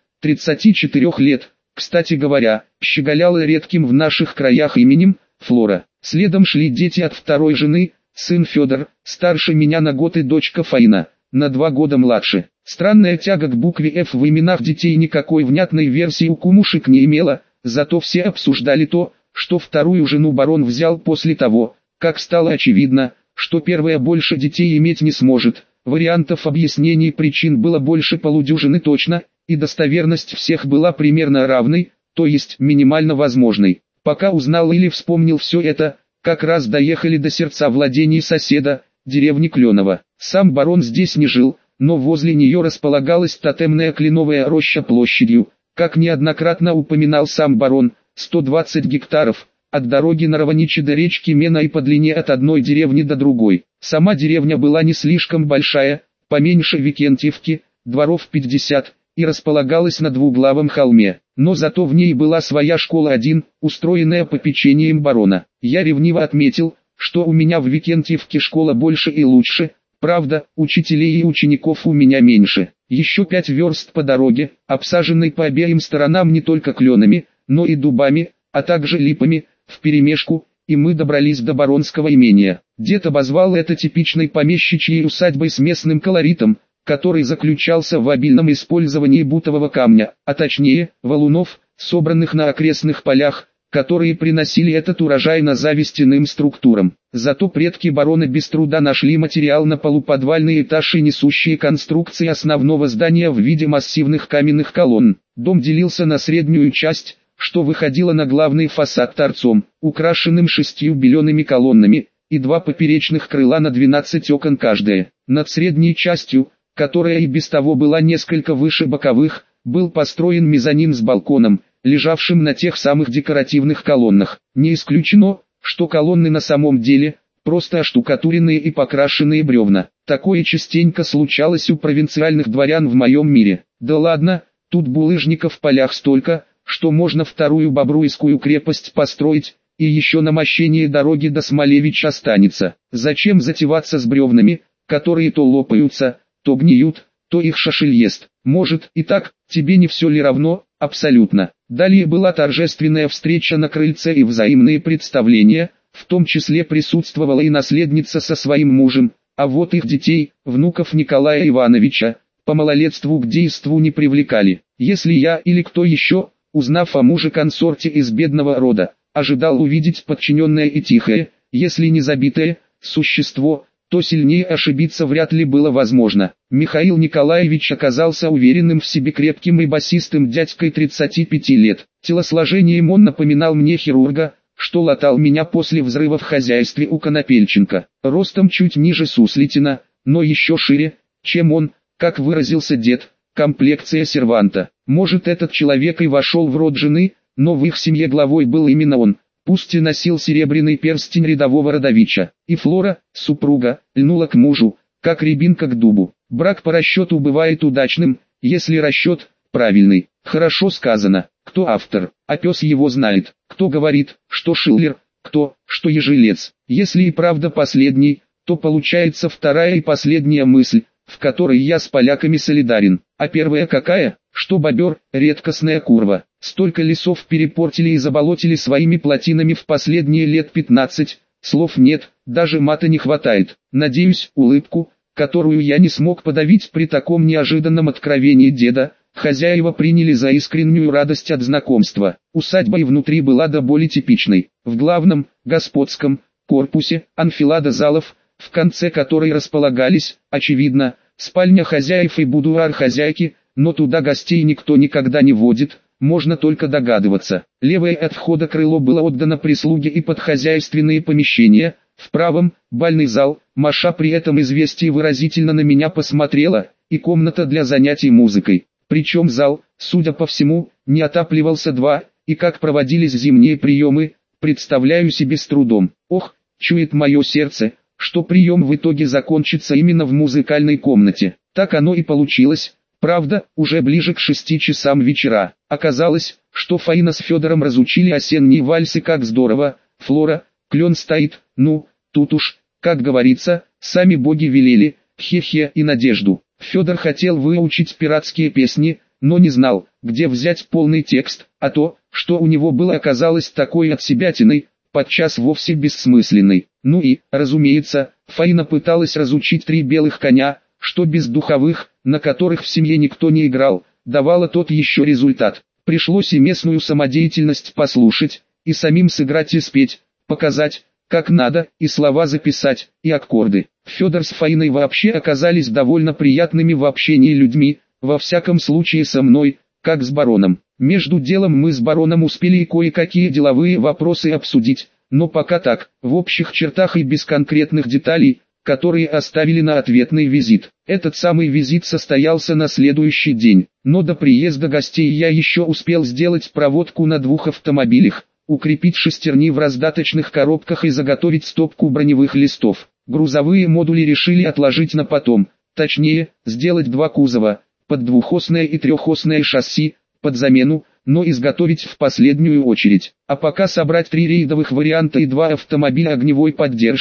34 лет, кстати говоря, щеголяла редким в наших краях именем, Флора. Следом шли дети от второй жены, сын Федор, старше меня на год, и дочка Фаина, на 2 года младше. Странная тяга к букве «Ф» в именах детей никакой внятной версии у кумушек не имела, зато все обсуждали то, что вторую жену барон взял после того, как стало очевидно, что первая больше детей иметь не сможет. Вариантов объяснений причин было больше полудюжины точно, и достоверность всех была примерно равной, то есть минимально возможной. Пока узнал или вспомнил все это, как раз доехали до сердца владений соседа, деревни Кленова. Сам барон здесь не жил, но возле нее располагалась тотемная кленовая роща площадью, как неоднократно упоминал сам барон, 120 гектаров, от дороги на Раваничи до речки Мена и по длине от одной деревни до другой. Сама деревня была не слишком большая, поменьше Викентьевки, дворов 50, и располагалась на двуглавом холме, но зато в ней была своя школа 1, устроенная попечением барона. Я ревниво отметил, что у меня в Викентьевке школа больше и лучше, Правда, учителей и учеников у меня меньше. Еще 5 верст по дороге, обсаженной по обеим сторонам не только кленами, но и дубами, а также липами, вперемешку, и мы добрались до баронского имения. Дед обозвал это типичной помещичьей усадьбой с местным колоритом, который заключался в обильном использовании бутового камня, а точнее, валунов, собранных на окрестных полях, которые приносили этот урожай на зависть иным структурам. Зато предки барона без труда нашли материал на полуподвальный этаж и несущие конструкции основного здания в виде массивных каменных колонн. Дом делился на среднюю часть, что выходило на главный фасад торцом, украшенным 6 белеными колоннами, и 2 поперечных крыла на 12 окон каждое. Над средней частью, которая и без того была несколько выше боковых, был построен мезонин с балконом, лежавшим на тех самых декоративных колоннах. Не исключено, что колонны на самом деле просто оштукатуренные и покрашенные бревна. Такое частенько случалось у провинциальных дворян в моем мире. Да ладно, тут булыжников в полях столько, что можно вторую Бобруйскую крепость построить, и еще на мощение дороги до Смолевича останется. Зачем затеваться с бревнами, которые то лопаются, то гниют, то их шашель ест? Может и так, тебе не все ли равно? Абсолютно. Далее была торжественная встреча на крыльце и взаимные представления, в том числе присутствовала и наследница со своим мужем, а вот их детей, внуков Николая Ивановича, по малолетству к действу не привлекали. Если я или кто еще, узнав о муже-консорте из бедного рода, ожидал увидеть подчиненное и тихое, если не забитое, существо, то сильнее ошибиться вряд ли было возможно. Михаил Николаевич оказался уверенным в себе крепким и басистым дядькой 35 лет. Телосложением он напоминал мне хирурга, что латал меня после взрыва в хозяйстве у Конопельченко. Ростом чуть ниже Суслитина, но еще шире, чем он, как выразился дед, комплекция серванта. Может, этот человек и вошел в род жены, но в их семье главой был именно он. Пусть и носил серебряный перстень рядового родовича, и Флора, супруга, льнула к мужу, как рябинка к дубу. Брак по расчету бывает удачным, если расчет правильный. Хорошо сказано, кто автор, а пес его знает, кто говорит, что Шиллер, кто, что Ежелец. Если и правда последний, то получается вторая и последняя мысль, в которой я с поляками солидарен. А первая какая? Что бобер – редкостная курва. Столько лесов перепортили и заболотили своими плотинами в последние лет 15, слов нет, даже мата не хватает. Надеюсь, улыбку, которую я не смог подавить при таком неожиданном откровении деда, хозяева приняли за искреннюю радость от знакомства. Усадьба и внутри была до боли типичной. В главном, господском, корпусе, анфилада залов, в конце которой располагались, очевидно, спальня хозяев и будуар хозяйки, но туда гостей никто никогда не водит, можно только догадываться. Левое от входа крыло было отдано прислуге и под хозяйственные помещения, в правом – бальный зал, Маша при этом известие выразительно на меня посмотрела, и комната для занятий музыкой. Причем зал, судя по всему, не отапливался и как проводились зимние приемы, представляю себе с трудом. Ох, чует мое сердце, что прием в итоге закончится именно в музыкальной комнате. Так оно и получилось. Правда, уже ближе к 6 часам вечера. Оказалось, что Фаина с Федором разучили осенние вальсы как здорово. Флора, клен стоит, ну, тут уж, как говорится, сами боги велели, хе-хе и надежду. Федор хотел выучить пиратские песни, но не знал, где взять полный текст, а то, что у него было, оказалось такой отсебятиной, подчас вовсе бессмысленной. Ну и, разумеется, Фаина пыталась разучить 3 белых коня, что без духовых, на которых в семье никто не играл, давало тот еще результат. Пришлось и местную самодеятельность послушать, и самим сыграть и спеть, показать, как надо, и слова записать, и аккорды. Федор с Фаиной вообще оказались довольно приятными в общении людьми, во всяком случае со мной, как с бароном. Между делом мы с бароном успели и кое-какие деловые вопросы обсудить, но пока так, в общих чертах и без конкретных деталей, которые оставили на ответный визит. Этот самый визит состоялся на следующий день, но до приезда гостей я еще успел сделать проводку на 2 автомобилях, укрепить шестерни в раздаточных коробках и заготовить стопку броневых листов. Грузовые модули решили отложить на потом, точнее, сделать 2 кузова, под двухосное и трехосное шасси, под замену, но изготовить в последнюю очередь. А пока собрать 3 рейдовых варианта и 2 автомобиля огневой поддержки,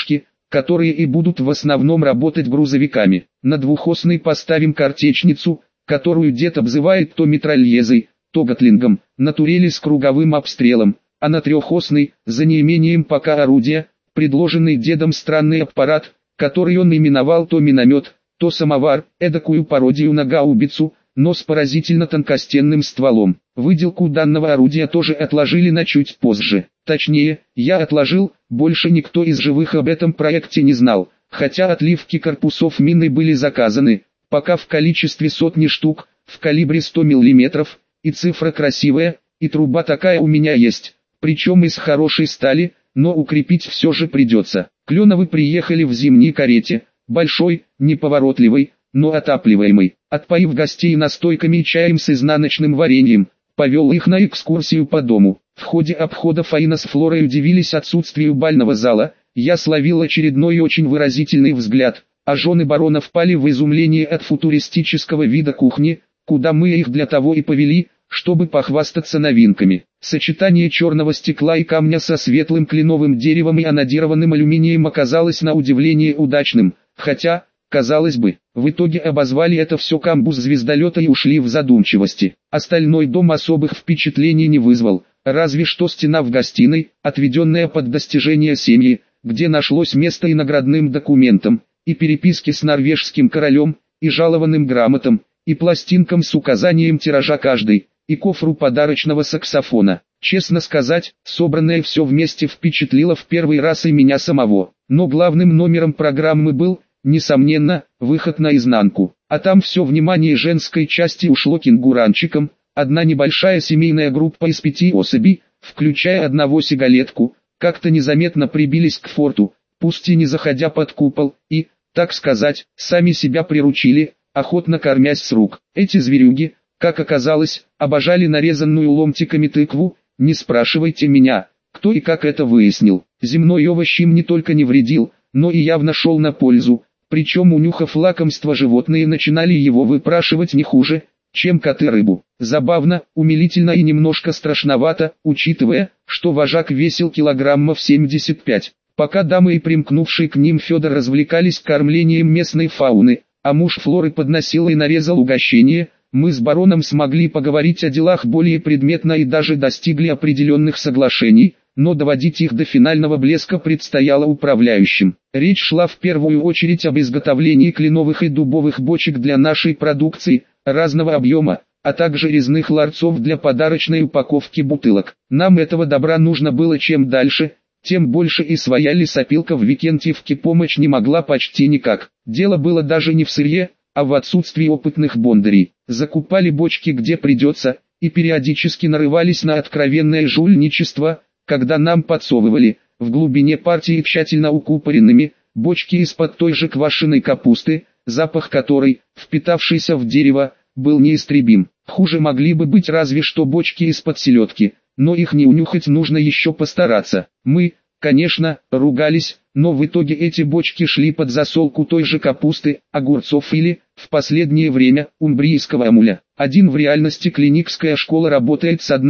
которые и будут в основном работать грузовиками. На двухосный поставим картечницу, которую дед обзывает то митральезой, то гатлингом, на турели с круговым обстрелом, а на трехосный, за неимением пока орудия, предложенный дедом странный аппарат, который он именовал то миномет, то самовар, эдакую пародию на гаубицу, но с поразительно тонкостенным стволом. Выделку данного орудия тоже отложили на чуть позже. Точнее, я отложил, больше никто из живых об этом проекте не знал, хотя отливки корпусов мины были заказаны, пока в количестве сотни штук, в калибре 100 мм, и цифра красивая, и труба такая у меня есть, причем из хорошей стали, но укрепить все же придется. Кленовы приехали в зимней карете, большой, неповоротливой, но отапливаемый. Отпоив гостей настойками и чаем с изнаночным вареньем, повел их на экскурсию по дому. В ходе обхода Фаина с Флорой удивились отсутствию бального зала, я словил очередной очень выразительный взгляд, а жены барона впали в изумление от футуристического вида кухни, куда мы их для того и повели, чтобы похвастаться новинками. Сочетание черного стекла и камня со светлым кленовым деревом и анодированным алюминием оказалось на удивление удачным, хотя, казалось бы, в итоге обозвали это все камбуз звездолета и ушли в задумчивости. Остальной дом особых впечатлений не вызвал, разве что стена в гостиной, отведенная под достижения семьи, где нашлось место и наградным документам, и переписке с норвежским королем, и жалованным грамотам, и пластинкам с указанием тиража каждой, и кофру подарочного саксофона. Честно сказать, собранное все вместе впечатлило в первый раз и меня самого. Но главным номером программы был, несомненно, выход наизнанку. А там все внимание женской части ушло кенгуранчикам. Одна небольшая семейная группа из 5 особей, включая одного сигалетку, как-то незаметно прибились к форту, пусть и не заходя под купол, и, так сказать, сами себя приручили, охотно кормясь с рук. Эти зверюги, как оказалось, обожали нарезанную ломтиками тыкву, не спрашивайте меня, кто и как это выяснил. Земной овощ им не только не вредил, но и явно шел на пользу, причем унюхав лакомство животные начинали его выпрашивать не хуже, чем коты рыбу. Забавно, умилительно и немножко страшновато, учитывая, что вожак весил килограммов 75. Пока дамы и примкнувший к ним Федор развлекались кормлением местной фауны, а муж Флоры подносил и нарезал угощение, мы с бароном смогли поговорить о делах более предметно и даже достигли определенных соглашений, но доводить их до финального блеска предстояло управляющим. Речь шла в первую очередь об изготовлении кленовых и дубовых бочек для нашей продукции, разного объема, а также резных ларцов для подарочной упаковки бутылок. Нам этого добра нужно было чем дальше, тем больше и своя лесопилка в Викентьевке помочь не могла почти никак. Дело было даже не в сырье, а в отсутствии опытных бондарей. Закупали бочки где придется, и периодически нарывались на откровенное жульничество, когда нам подсовывали, в глубине партии тщательно укупоренными, бочки из-под той же квашеной капусты, запах которой, впитавшийся в дерево, был неистребим. Хуже могли бы быть разве что бочки из-под селедки, но их не унюхать нужно еще постараться. Мы, конечно, ругались, но в итоге эти бочки шли под засолку той же капусты, огурцов или, в последнее время, умбрийского амуля. В реальности клиникская школа работает с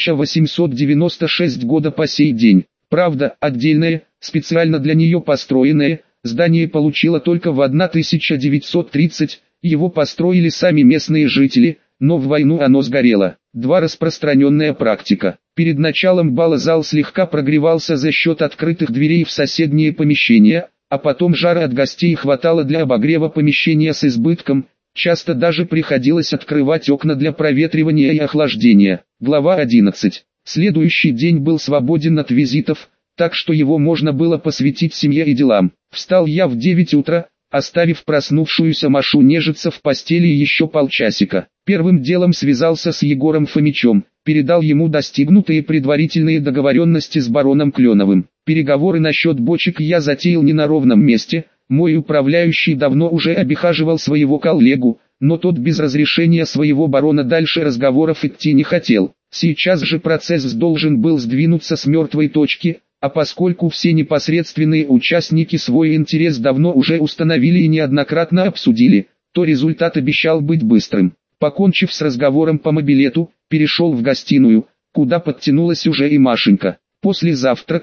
1896 года по сей день. Правда, отдельное, специально для нее построенное, здание получило только в 1930, его построили сами местные жители, но в войну оно сгорело. Распространенная практика. Перед началом бала зал слегка прогревался за счет открытых дверей в соседние помещения, а потом жара от гостей хватало для обогрева помещения с избытком, часто даже приходилось открывать окна для проветривания и охлаждения. Глава 11. Следующий день был свободен от визитов, так что его можно было посвятить семье и делам. Встал я в 9 утра, оставив проснувшуюся Машу нежиться в постели еще полчасика. Первым делом связался с Егором Фомичем, передал ему достигнутые предварительные договоренности с бароном Кленовым. Переговоры насчет бочек я затеял не на ровном месте, мой управляющий давно уже обихаживал своего коллегу, но тот без разрешения своего барона дальше разговоров идти не хотел. Сейчас же процесс должен был сдвинуться с мертвой точки, а поскольку все непосредственные участники свой интерес давно уже установили и неоднократно обсудили, то результат обещал быть быстрым. Покончив с разговором по мобилету, перешел в гостиную, куда подтянулась уже и Машенька. После завтрака,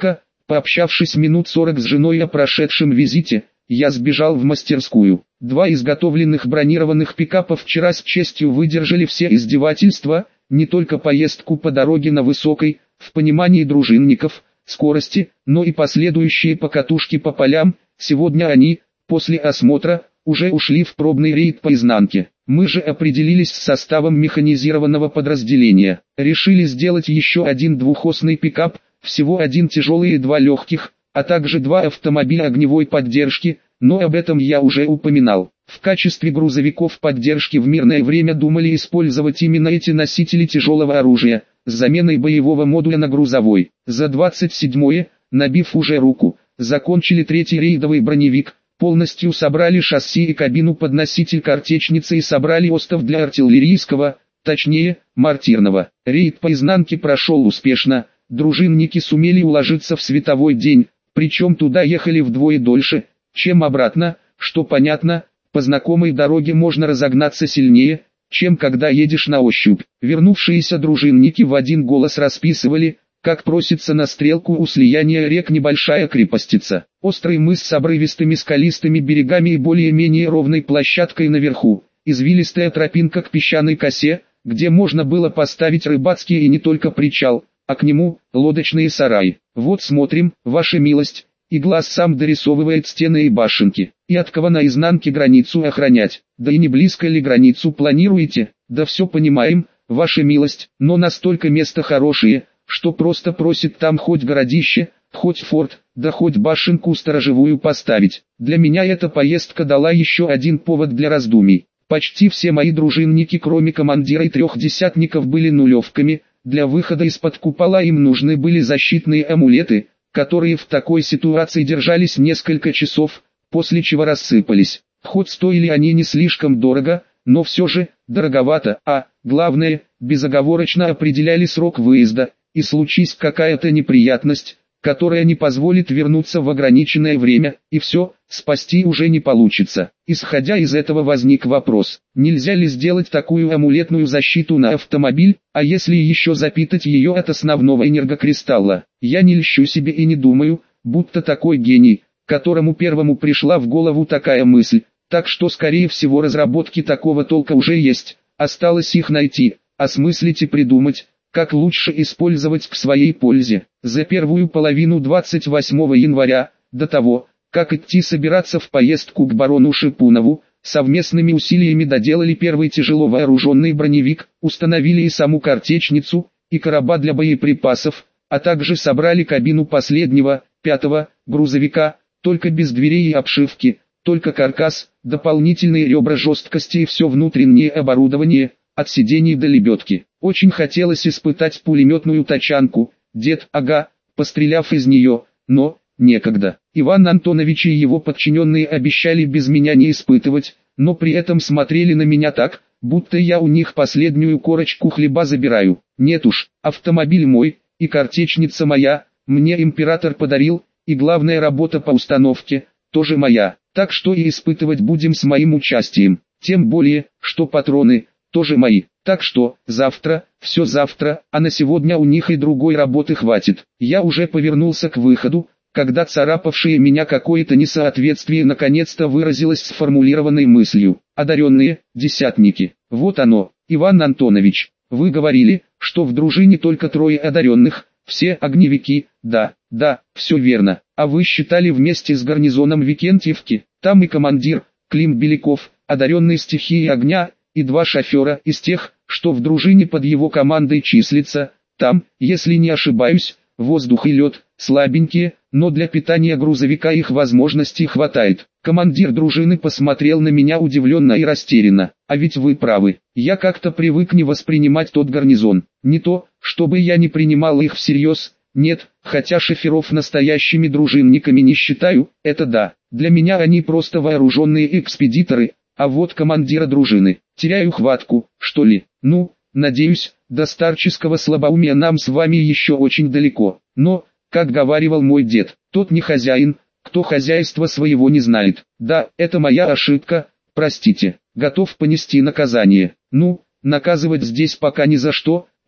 Пообщавшись минут 40 с женой о прошедшем визите, я сбежал в мастерскую. 2 изготовленных бронированных пикапа вчера с честью выдержали все издевательства, не только поездку по дороге на высокой, в понимании дружинников, скорости, но и последующие покатушки по полям. Сегодня они, после осмотра, уже ушли в пробный рейд по изнанке. Мы же определились с составом механизированного подразделения. Решили сделать еще один двухосный пикап, всего 1 тяжелый и 2 легких, а также 2 автомобиля огневой поддержки, но об этом я уже упоминал. В качестве грузовиков поддержки в мирное время думали использовать именно эти носители тяжелого оружия, с заменой боевого модуля на грузовой. За 27-е, набив уже руку, закончили 3-й рейдовый броневик, полностью собрали шасси и кабину под носитель картечницы и собрали остов для артиллерийского, точнее, мортирного. Рейд по изнанке прошел успешно, дружинники сумели уложиться в световой день, причем туда ехали вдвое дольше, чем обратно, что понятно, по знакомой дороге можно разогнаться сильнее, чем когда едешь на ощупь. Вернувшиеся дружинники в один голос расписывали, как просится на стрелку у слияния рек небольшая крепостица. Острый мыс с обрывистыми скалистыми берегами и более-менее ровной площадкой наверху. Извилистая тропинка к песчаной косе, где можно было поставить рыбацкий и не только причал, а к нему лодочные сараи. Вот смотрим, ваша милость, и глаз сам дорисовывает стены и башенки. И от кого на изнанке границу охранять? Да и не близко ли границу планируете? Да все понимаем, ваша милость, но настолько место хорошее, что просто просит там хоть городище, хоть форт, да хоть башенку сторожевую поставить. Для меня эта поездка дала еще один повод для раздумий. Почти все мои дружинники, кроме командира и 3 десятников, были нулевками. Для выхода из-под купола им нужны были защитные амулеты, которые в такой ситуации держались несколько часов, после чего рассыпались. Хоть стоили они не слишком дорого, но все же дороговато, а, главное, безоговорочно определяли срок выезда, и случись какая-то неприятность, которая не позволит вернуться в ограниченное время, и все, спасти уже не получится. Исходя из этого возник вопрос, нельзя ли сделать такую амулетную защиту на автомобиль, а если еще запитать ее от основного энергокристалла. Я не льщу себе и не думаю, будто такой гений, которому первому пришла в голову такая мысль, так что скорее всего разработки такого толка уже есть, осталось их найти, осмыслить и придумать, как лучше использовать к своей пользе. За первую половину 28 января, до того, как идти собираться в поездку к барону Шипунову, совместными усилиями доделали первый тяжело вооруженный броневик, установили и саму картечницу, и короба для боеприпасов, а также собрали кабину последнего, 5-го, грузовика, только без дверей и обшивки, только каркас, дополнительные ребра жесткости и все внутреннее оборудование, от сидений до лебедки. Очень хотелось испытать пулеметную тачанку, дед, ага, постреляв из нее, но, некогда. Иван Антонович и его подчиненные обещали без меня не испытывать, но при этом смотрели на меня так, будто я у них последнюю корочку хлеба забираю. Нет уж, автомобиль мой, и картечница моя, мне император подарил, и главная работа по установке, тоже моя, так что и испытывать будем с моим участием, тем более, что патроны, тоже мои, так что, завтра, все завтра, а на сегодня у них и другой работы хватит. Я уже повернулся к выходу, когда царапавшее меня какое-то несоответствие наконец-то выразилось сформулированной мыслью. Одаренные, десятники, вот оно, Иван Антонович, вы говорили, что в дружине только 3 одаренных, все огневики, да, все верно, а вы считали вместе с гарнизоном Викентьевки, там и командир, Клим Беляков, одаренный стихией огня, и 2 шофера из тех, что в дружине под его командой числится, там, если не ошибаюсь, воздух и лед, слабенькие, но для питания грузовика их возможностей хватает. Командир дружины посмотрел на меня удивленно и растерянно. А ведь вы правы, я как-то привык не воспринимать тот гарнизон. Не то, чтобы я не принимал их всерьез, нет, хотя шоферов настоящими дружинниками не считаю, это да. Для меня они просто вооруженные экспедиторы, а вот командира дружины, теряю хватку, что ли. Ну, надеюсь, до старческого слабоумия нам с вами еще очень далеко. Но, как говаривал мой дед, тот не хозяин, кто хозяйства своего не знает. Да, это моя ошибка, простите, готов понести наказание. Ну, наказывать здесь пока ни за что,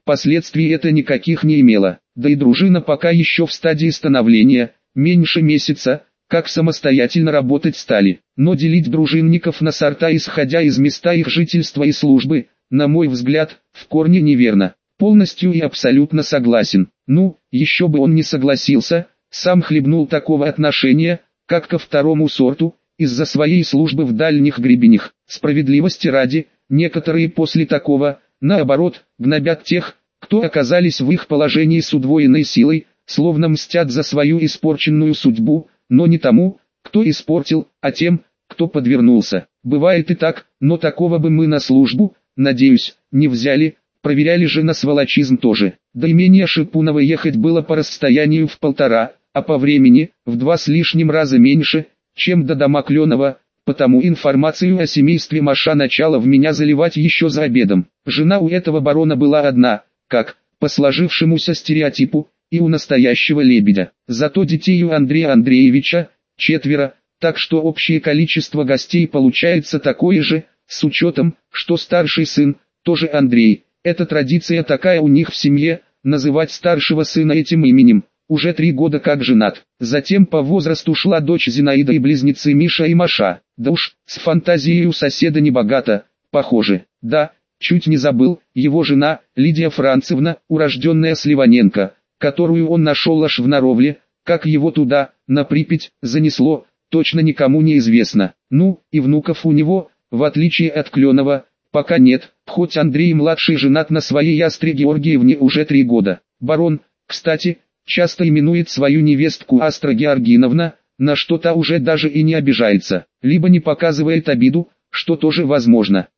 Последствий это никаких не имело, да и дружина пока еще в стадии становления, меньше месяца, как самостоятельно работать стали. Но делить дружинников на сорта исходя из места их жительства и службы, на мой взгляд, в корне неверно. Полностью и абсолютно согласен. Ну, еще бы он не согласился, сам хлебнул такого отношения, как ко второму сорту, из-за своей службы в дальних гребенях. Справедливости ради, некоторые после такого, наоборот, гнобят тех, кто оказались в их положении с удвоенной силой, словно мстят за свою испорченную судьбу, но не тому, кто испортил, а тем, кто подвернулся. Бывает и так, но такого бы мы на службу, надеюсь, не взяли, проверяли же на сволочизм тоже. До имения Шипунова ехать было по расстоянию в 1,5, а по времени, в 2 с лишним раза меньше, чем до дома Кленова, потому информацию о семействе Маша начала в меня заливать еще за обедом. Жена у этого барона была одна, как, по сложившемуся стереотипу, и у настоящего лебедя. Зато детей у Андрея Андреевича 4, так что общее количество гостей получается такое же, с учетом, что старший сын, тоже Андрей. Это традиция такая у них в семье, называть старшего сына этим именем. Уже 3 года как женат. Затем по возрасту шла дочь Зинаида и близнецы Миша и Маша. Да уж, с фантазией у соседа не богато, похоже. Да, чуть не забыл, его жена, Лидия Францевна, урожденная Сливаненко, которую он нашел аж в Наровле, как его туда, на Припять, занесло, точно никому не известно. Ну, и внуков у него, в отличие от Кленова, пока нет, хоть Андрей-младший женат на своей Астре Георгиевне уже 3 года. Барон, кстати, часто именует свою невестку Астра Георгиевна, на что та уже даже и не обижается, либо не показывает обиду, что тоже возможно.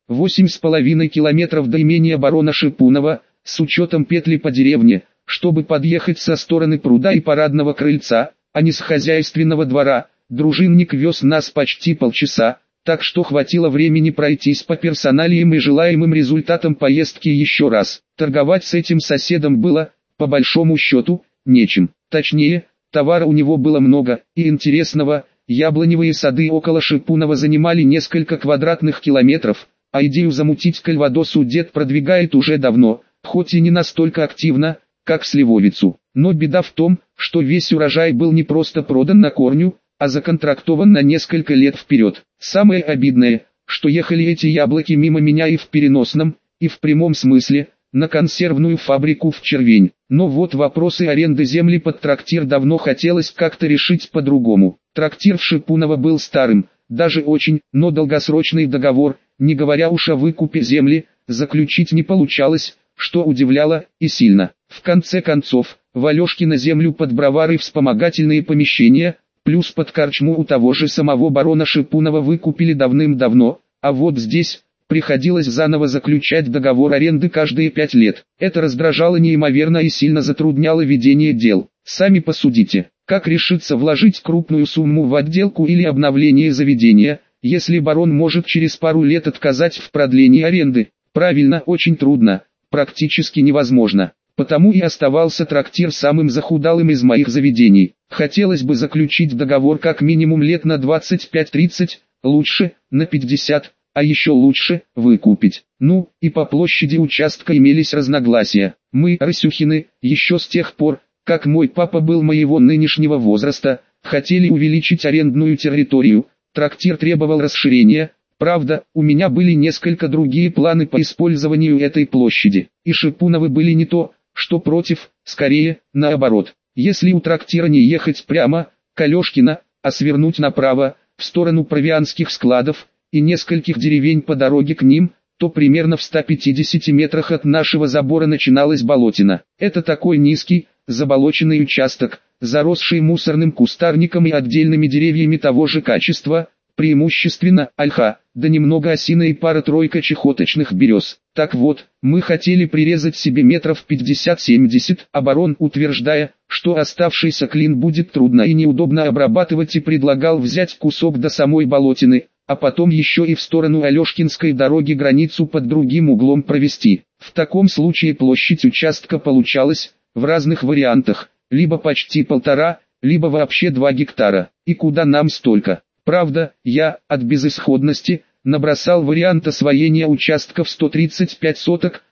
8,5 километров до имения барона Шипунова, с учетом петли по деревне, чтобы подъехать со стороны пруда и парадного крыльца, а не с хозяйственного двора, дружинник вез нас почти полчаса, так что хватило времени пройтись по персоналиям и желаемым результатам поездки еще раз. Торговать с этим соседом было, по большому счету, нечем. Точнее, товара у него было много и интересного. Яблоневые сады около Шипунова занимали несколько квадратных километров, а идею замутить Кальвадосу дед продвигает уже давно, хоть и не настолько активно, как Сливовицу. Но беда в том, что весь урожай был не просто продан на корню, а законтрактован на несколько лет вперед. Самое обидное, что ехали эти яблоки мимо меня и в переносном, и в прямом смысле, на консервную фабрику в Червень. Но вот вопросы аренды земли под трактир давно хотелось как-то решить по-другому. Трактир в Шипуново был старым, даже очень, но долгосрочный договор, не говоря уж о выкупе земли, заключить не получалось, что удивляло и сильно. В конце концов, в Алешкино землю под бровары вспомогательные помещения, плюс под корчму у того же самого барона Шипунова выкупили давным-давно, а вот здесь приходилось заново заключать договор аренды каждые 5 лет. Это раздражало неимоверно и сильно затрудняло ведение дел. Сами посудите, как решиться вложить крупную сумму в отделку или обновление заведения, если барон может через пару лет отказать в продлении аренды? Правильно, очень трудно, практически невозможно. Потому и оставался трактир самым захудалым из моих заведений. Хотелось бы заключить договор как минимум лет на 25-30, лучше, на 50, а еще лучше, выкупить. Ну, и по площади участка имелись разногласия. Мы, Рысюхины, еще с тех пор, как мой папа был моего нынешнего возраста, хотели увеличить арендную территорию, трактир требовал расширения. Правда, у меня были несколько другие планы по использованию этой площади, и Шипуновы были не то, что против, скорее, наоборот. Если у трактира не ехать прямо, к Алешкино, а свернуть направо, в сторону провианских складов, и нескольких деревень по дороге к ним, то примерно в 150 метрах от нашего забора начиналась болотина. Это такой низкий, заболоченный участок, заросший мусорным кустарником и отдельными деревьями того же качества, преимущественно ольха, да немного осина и пара-тройка чехоточных берез. Так вот, мы хотели прирезать себе метров 50-70, а барон, утверждая, что оставшийся клин будет трудно и неудобно обрабатывать, и предлагал взять кусок до самой болотины, а потом еще и в сторону Алешкинской дороги границу под другим углом провести. В таком случае площадь участка получалась, в разных вариантах, либо почти 1,5, либо вообще 2 гектара. И куда нам столько? Правда, я, от безысходности, набросал вариант освоения участка в 135 соток,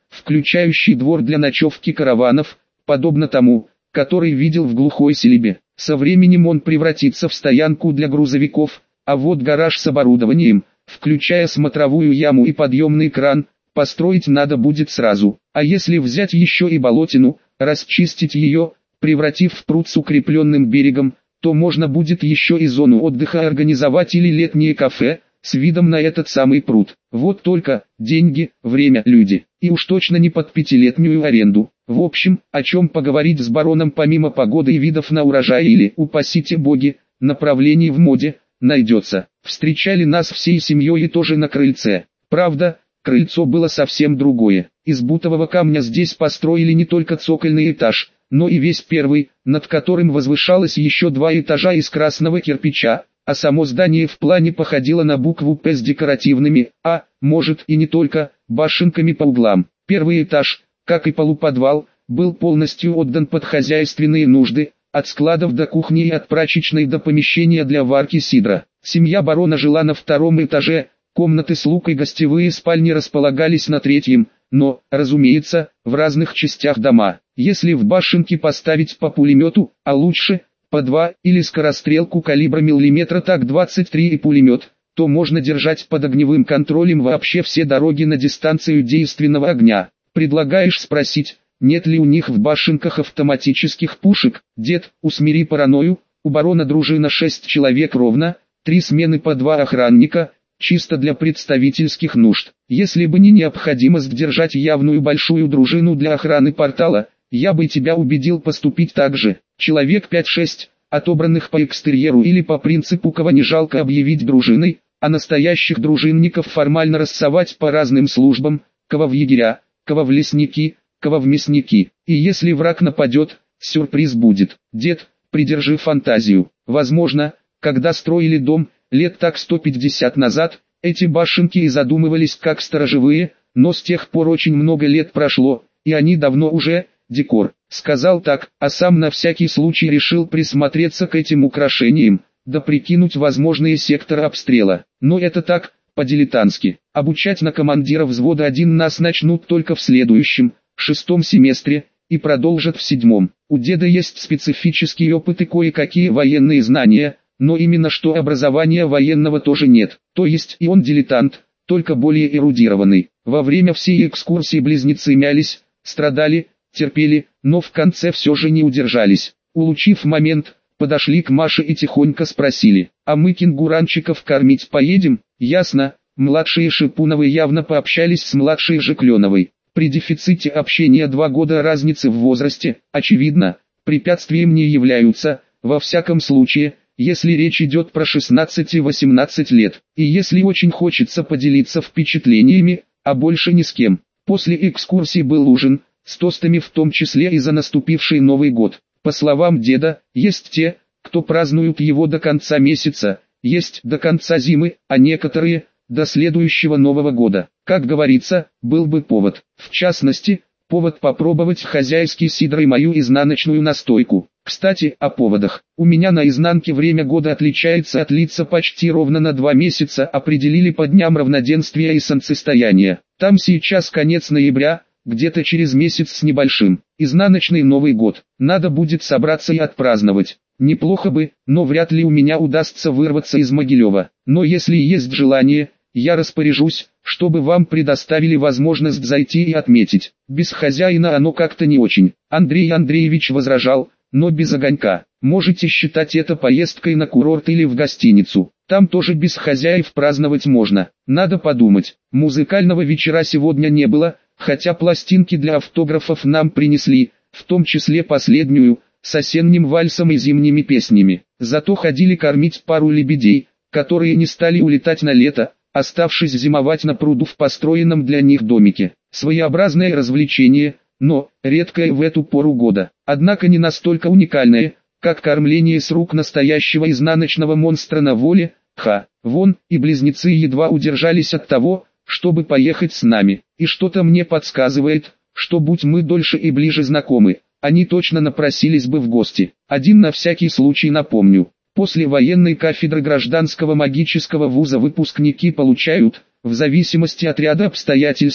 включающий двор для ночевки караванов, подобно тому, который видел в глухой селебе. Со временем он превратится в стоянку для грузовиков, а вот гараж с оборудованием, включая смотровую яму и подъемный кран, построить надо будет сразу. А если взять еще и болотину, расчистить ее, превратив в пруд с укрепленным берегом, то можно будет еще и зону отдыха организовать или летнее кафе, с видом на этот самый пруд. Вот только, деньги, время, люди. И уж точно не под 5-летнюю аренду. В общем, о чем поговорить с бароном помимо погоды и видов на урожай или, упасите боги, направлений в моде, найдется. Встречали нас всей семьей и тоже на крыльце. Правда, крыльцо было совсем другое. Из бутового камня здесь построили не только цокольный этаж, но и весь первый, над которым возвышалось еще 2 этажа из красного кирпича, а само здание в плане походило на букву «П» с декоративными, а, может и не только, башенками по углам. Первый этаж, как и полуподвал, был полностью отдан под хозяйственные нужды, от складов до кухни и от прачечной до помещения для варки сидра. Семья барона жила на 2-м этаже, комнаты слуг и гостевые спальни располагались на 3-м, но, разумеется, в разных частях дома. Если в башенке поставить по пулемету, а лучше, по 2, или скорострелку калибра миллиметра ТАК-23 и пулемет, то можно держать под огневым контролем вообще все дороги на дистанцию действенного огня. Предлагаешь спросить, нет ли у них в башенках автоматических пушек? Дед, усмири паранойю, у барона дружина 6 человек ровно, 3 смены по 2 охранника, чисто для представительских нужд. Если бы не необходимость держать явную большую дружину для охраны портала, я бы тебя убедил поступить так же. Человек 5-6, отобранных по экстерьеру или по принципу кого не жалко объявить дружиной, а настоящих дружинников формально рассовать по разным службам, кого в егеря, кого в лесники, кого в мясники. И если враг нападет, сюрприз будет. Дед, придержи фантазию. Возможно, когда строили дом, лет так 150 назад, эти башенки и задумывались как сторожевые, но с тех пор очень много лет прошло, и они давно уже декор. Сказал так, а сам на всякий случай решил присмотреться к этим украшениям, да прикинуть возможные секторы обстрела. Но это так, по-дилетантски. Обучать на командира взвода 1 нас начнут только в следующем, 6-м семестре, и продолжат в 7-м. У деда есть специфический опыт и кое-какие военные знания, но именно что образования военного тоже нет. То есть и он дилетант, только более эрудированный. Во время всей экскурсии близнецы мялись, страдали, терпели, но в конце все же не удержались. Улучив момент, подошли к Маше и тихонько спросили: «А мы кенгуранчиков кормить поедем?» Ясно, младшие Шипуновы явно пообщались с младшей же Кленовой. При дефиците общения 2 года разницы в возрасте, очевидно, препятствием не являются, во всяком случае, если речь идет про 16 и 18 лет. И если очень хочется поделиться впечатлениями, а больше ни с кем. После экскурсии был ужин, с тостами в том числе и за наступивший Новый год. По словам деда, есть те, кто празднуют его до конца месяца, есть до конца зимы, а некоторые – до следующего Нового года. Как говорится, был бы повод. В частности, повод попробовать хозяйский сидр и мою изнаночную настойку. Кстати, о поводах. У меня на изнанке время года отличается от лица почти ровно на 2 месяца, определили по дням равноденствия и солнцестояния. Там сейчас конец ноября, где-то через месяц с небольшим. Изнаночный Новый год. Надо будет собраться и отпраздновать. Неплохо бы, но вряд ли у меня удастся вырваться из Могилева. Но если есть желание, я распоряжусь, чтобы вам предоставили возможность зайти и отметить. Без хозяина оно как-то не очень. Андрей Андреевич возражал, но без огонька. Можете считать это поездкой на курорт или в гостиницу. Там тоже без хозяев праздновать можно. Надо подумать. Музыкального вечера сегодня не было, хотя пластинки для автографов нам принесли, в том числе последнюю, с осенним вальсом и зимними песнями. Зато ходили кормить пару лебедей, которые не стали улетать на лето, оставшись зимовать на пруду в построенном для них домике. Своеобразное развлечение, но редкое в эту пору года. Однако не настолько уникальное, как кормление с рук настоящего изнаночного монстра на воле. Вон, и близнецы едва удержались от того, чтобы поехать с нами. И что-то мне подсказывает, что будь мы дольше и ближе знакомы, они точно напросились бы в гости. Один на всякий случай напомню. После военной кафедры гражданского магического вуза выпускники получают, в зависимости от ряда обстоятельств,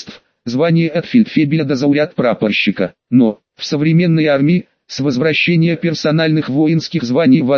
звание от фельдфебеля до зауряд-прапорщика. Но, в современной армии, с возвращения персональных воинских званий в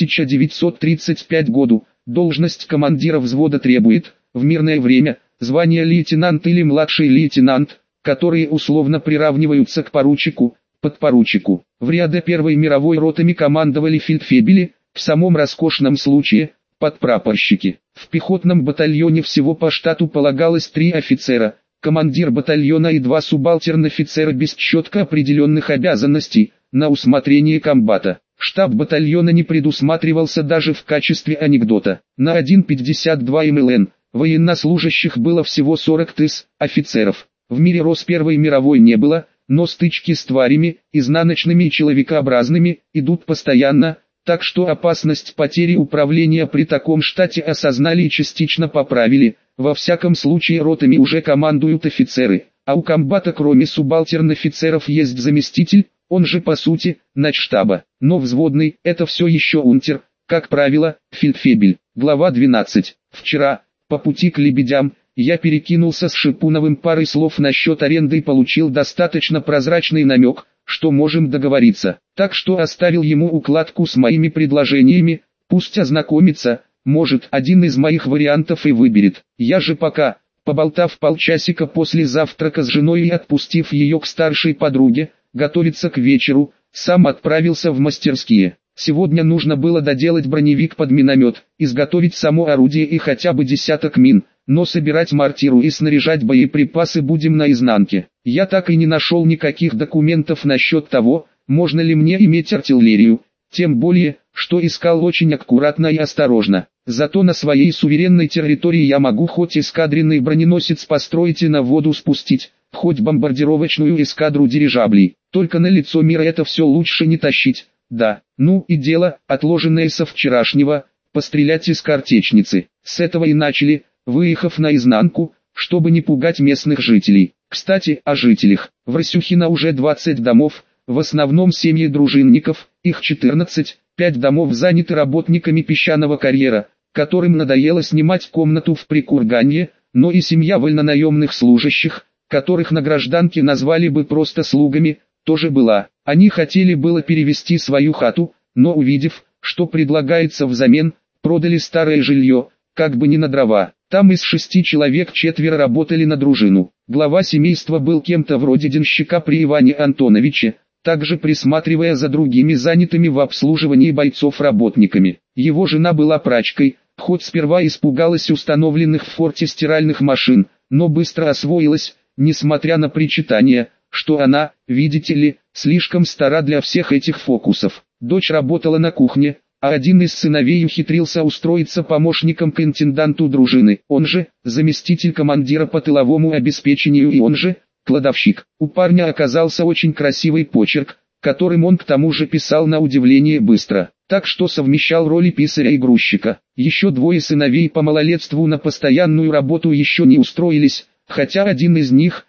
1935 году, должность командира взвода требует, в мирное время, звания лейтенант или младший лейтенант, которые условно приравниваются к поручику, подпоручику. В ряде Первой мировой ротами командовали фельдфебели, в самом роскошном случае – подпрапорщики. В пехотном батальоне всего по штату полагалось 3 офицера, командир батальона и 2 субалтерн-офицера без четко определенных обязанностей, на усмотрение комбата. Штаб батальона не предусматривался даже в качестве анекдота. На 1,52 МЛН военнослужащих было всего 40 тысяч офицеров. В мире Рос Первой мировой не было, но стычки с тварями, изнаночными и человекообразными, идут постоянно, так что опасность потери управления при таком штате осознали и частично поправили. Во всяком случае ротами уже командуют офицеры, а у комбата кроме субалтерн-офицеров есть заместитель, он же по сути, начштаба. Но взводный – это все еще унтер, как правило, фельдфебель. Глава 12. Вчера, по пути к Лебедям, я перекинулся с Шипуновым парой слов насчет аренды и получил достаточно прозрачный намек, что можем договориться. Так что оставил ему укладку с моими предложениями, пусть ознакомится, может один из моих вариантов и выберет. Я же пока, поболтав полчасика после завтрака с женой и отпустив ее к старшей подруге, готовиться к вечеру, сам отправился в мастерские. Сегодня нужно было доделать броневик под миномет, изготовить само орудие и хотя бы десяток мин, но собирать мортиру и снаряжать боеприпасы будем на изнанке. Я так и не нашел никаких документов насчет того, можно ли мне иметь артиллерию, тем более, что искал очень аккуратно и осторожно. Зато на своей суверенной территории я могу хоть эскадренный броненосец построить и на воду спустить, хоть бомбардировочную эскадру дирижаблей. Только на лицо мира это все лучше не тащить. Да, ну и дело, отложенное со вчерашнего, пострелять из картечницы. С этого и начали, выехав наизнанку, чтобы не пугать местных жителей. Кстати, о жителях. В Росюхино уже 20 домов, в основном семьи дружинников, их 14, 5 домов заняты работниками песчаного карьера, которым надоело снимать комнату в Прикурганье, но и семья вольнонаемных служащих, которых на гражданке назвали бы просто слугами, тоже была. Они хотели было перевести свою хату, но увидев, что предлагается взамен, продали старое жилье, как бы не на дрова. Там из 6 человек 4 работали на дружину. Глава семейства был кем-то вроде денщика при Иване Антоновиче, также присматривая за другими занятыми в обслуживании бойцов работниками. Его жена была прачкой, хоть сперва испугалась установленных в форте стиральных машин, но быстро освоилась, несмотря на причитания, что она, видите ли, слишком стара для всех этих фокусов. Дочь работала на кухне, а один из сыновей ухитрился устроиться помощником к интенданту дружины, он же, заместитель командира по тыловому обеспечению и он же, кладовщик. У парня оказался очень красивый почерк, которым он к тому же писал на удивление быстро, так что совмещал роли писаря и грузчика. Еще 2 сыновей по малолетству на постоянную работу еще не устроились, хотя один из них,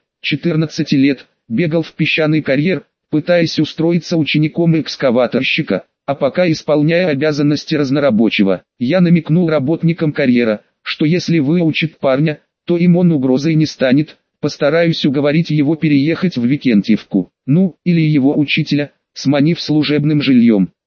14 лет, бегал в песчаный карьер, пытаясь устроиться учеником экскаваторщика, а пока исполняя обязанности разнорабочего. Я намекнул работникам карьера, что если выучит парня, то им он угрозой не станет, постараюсь уговорить его переехать в Викентьевку, ну, или его учителя, сманив служебным жильем.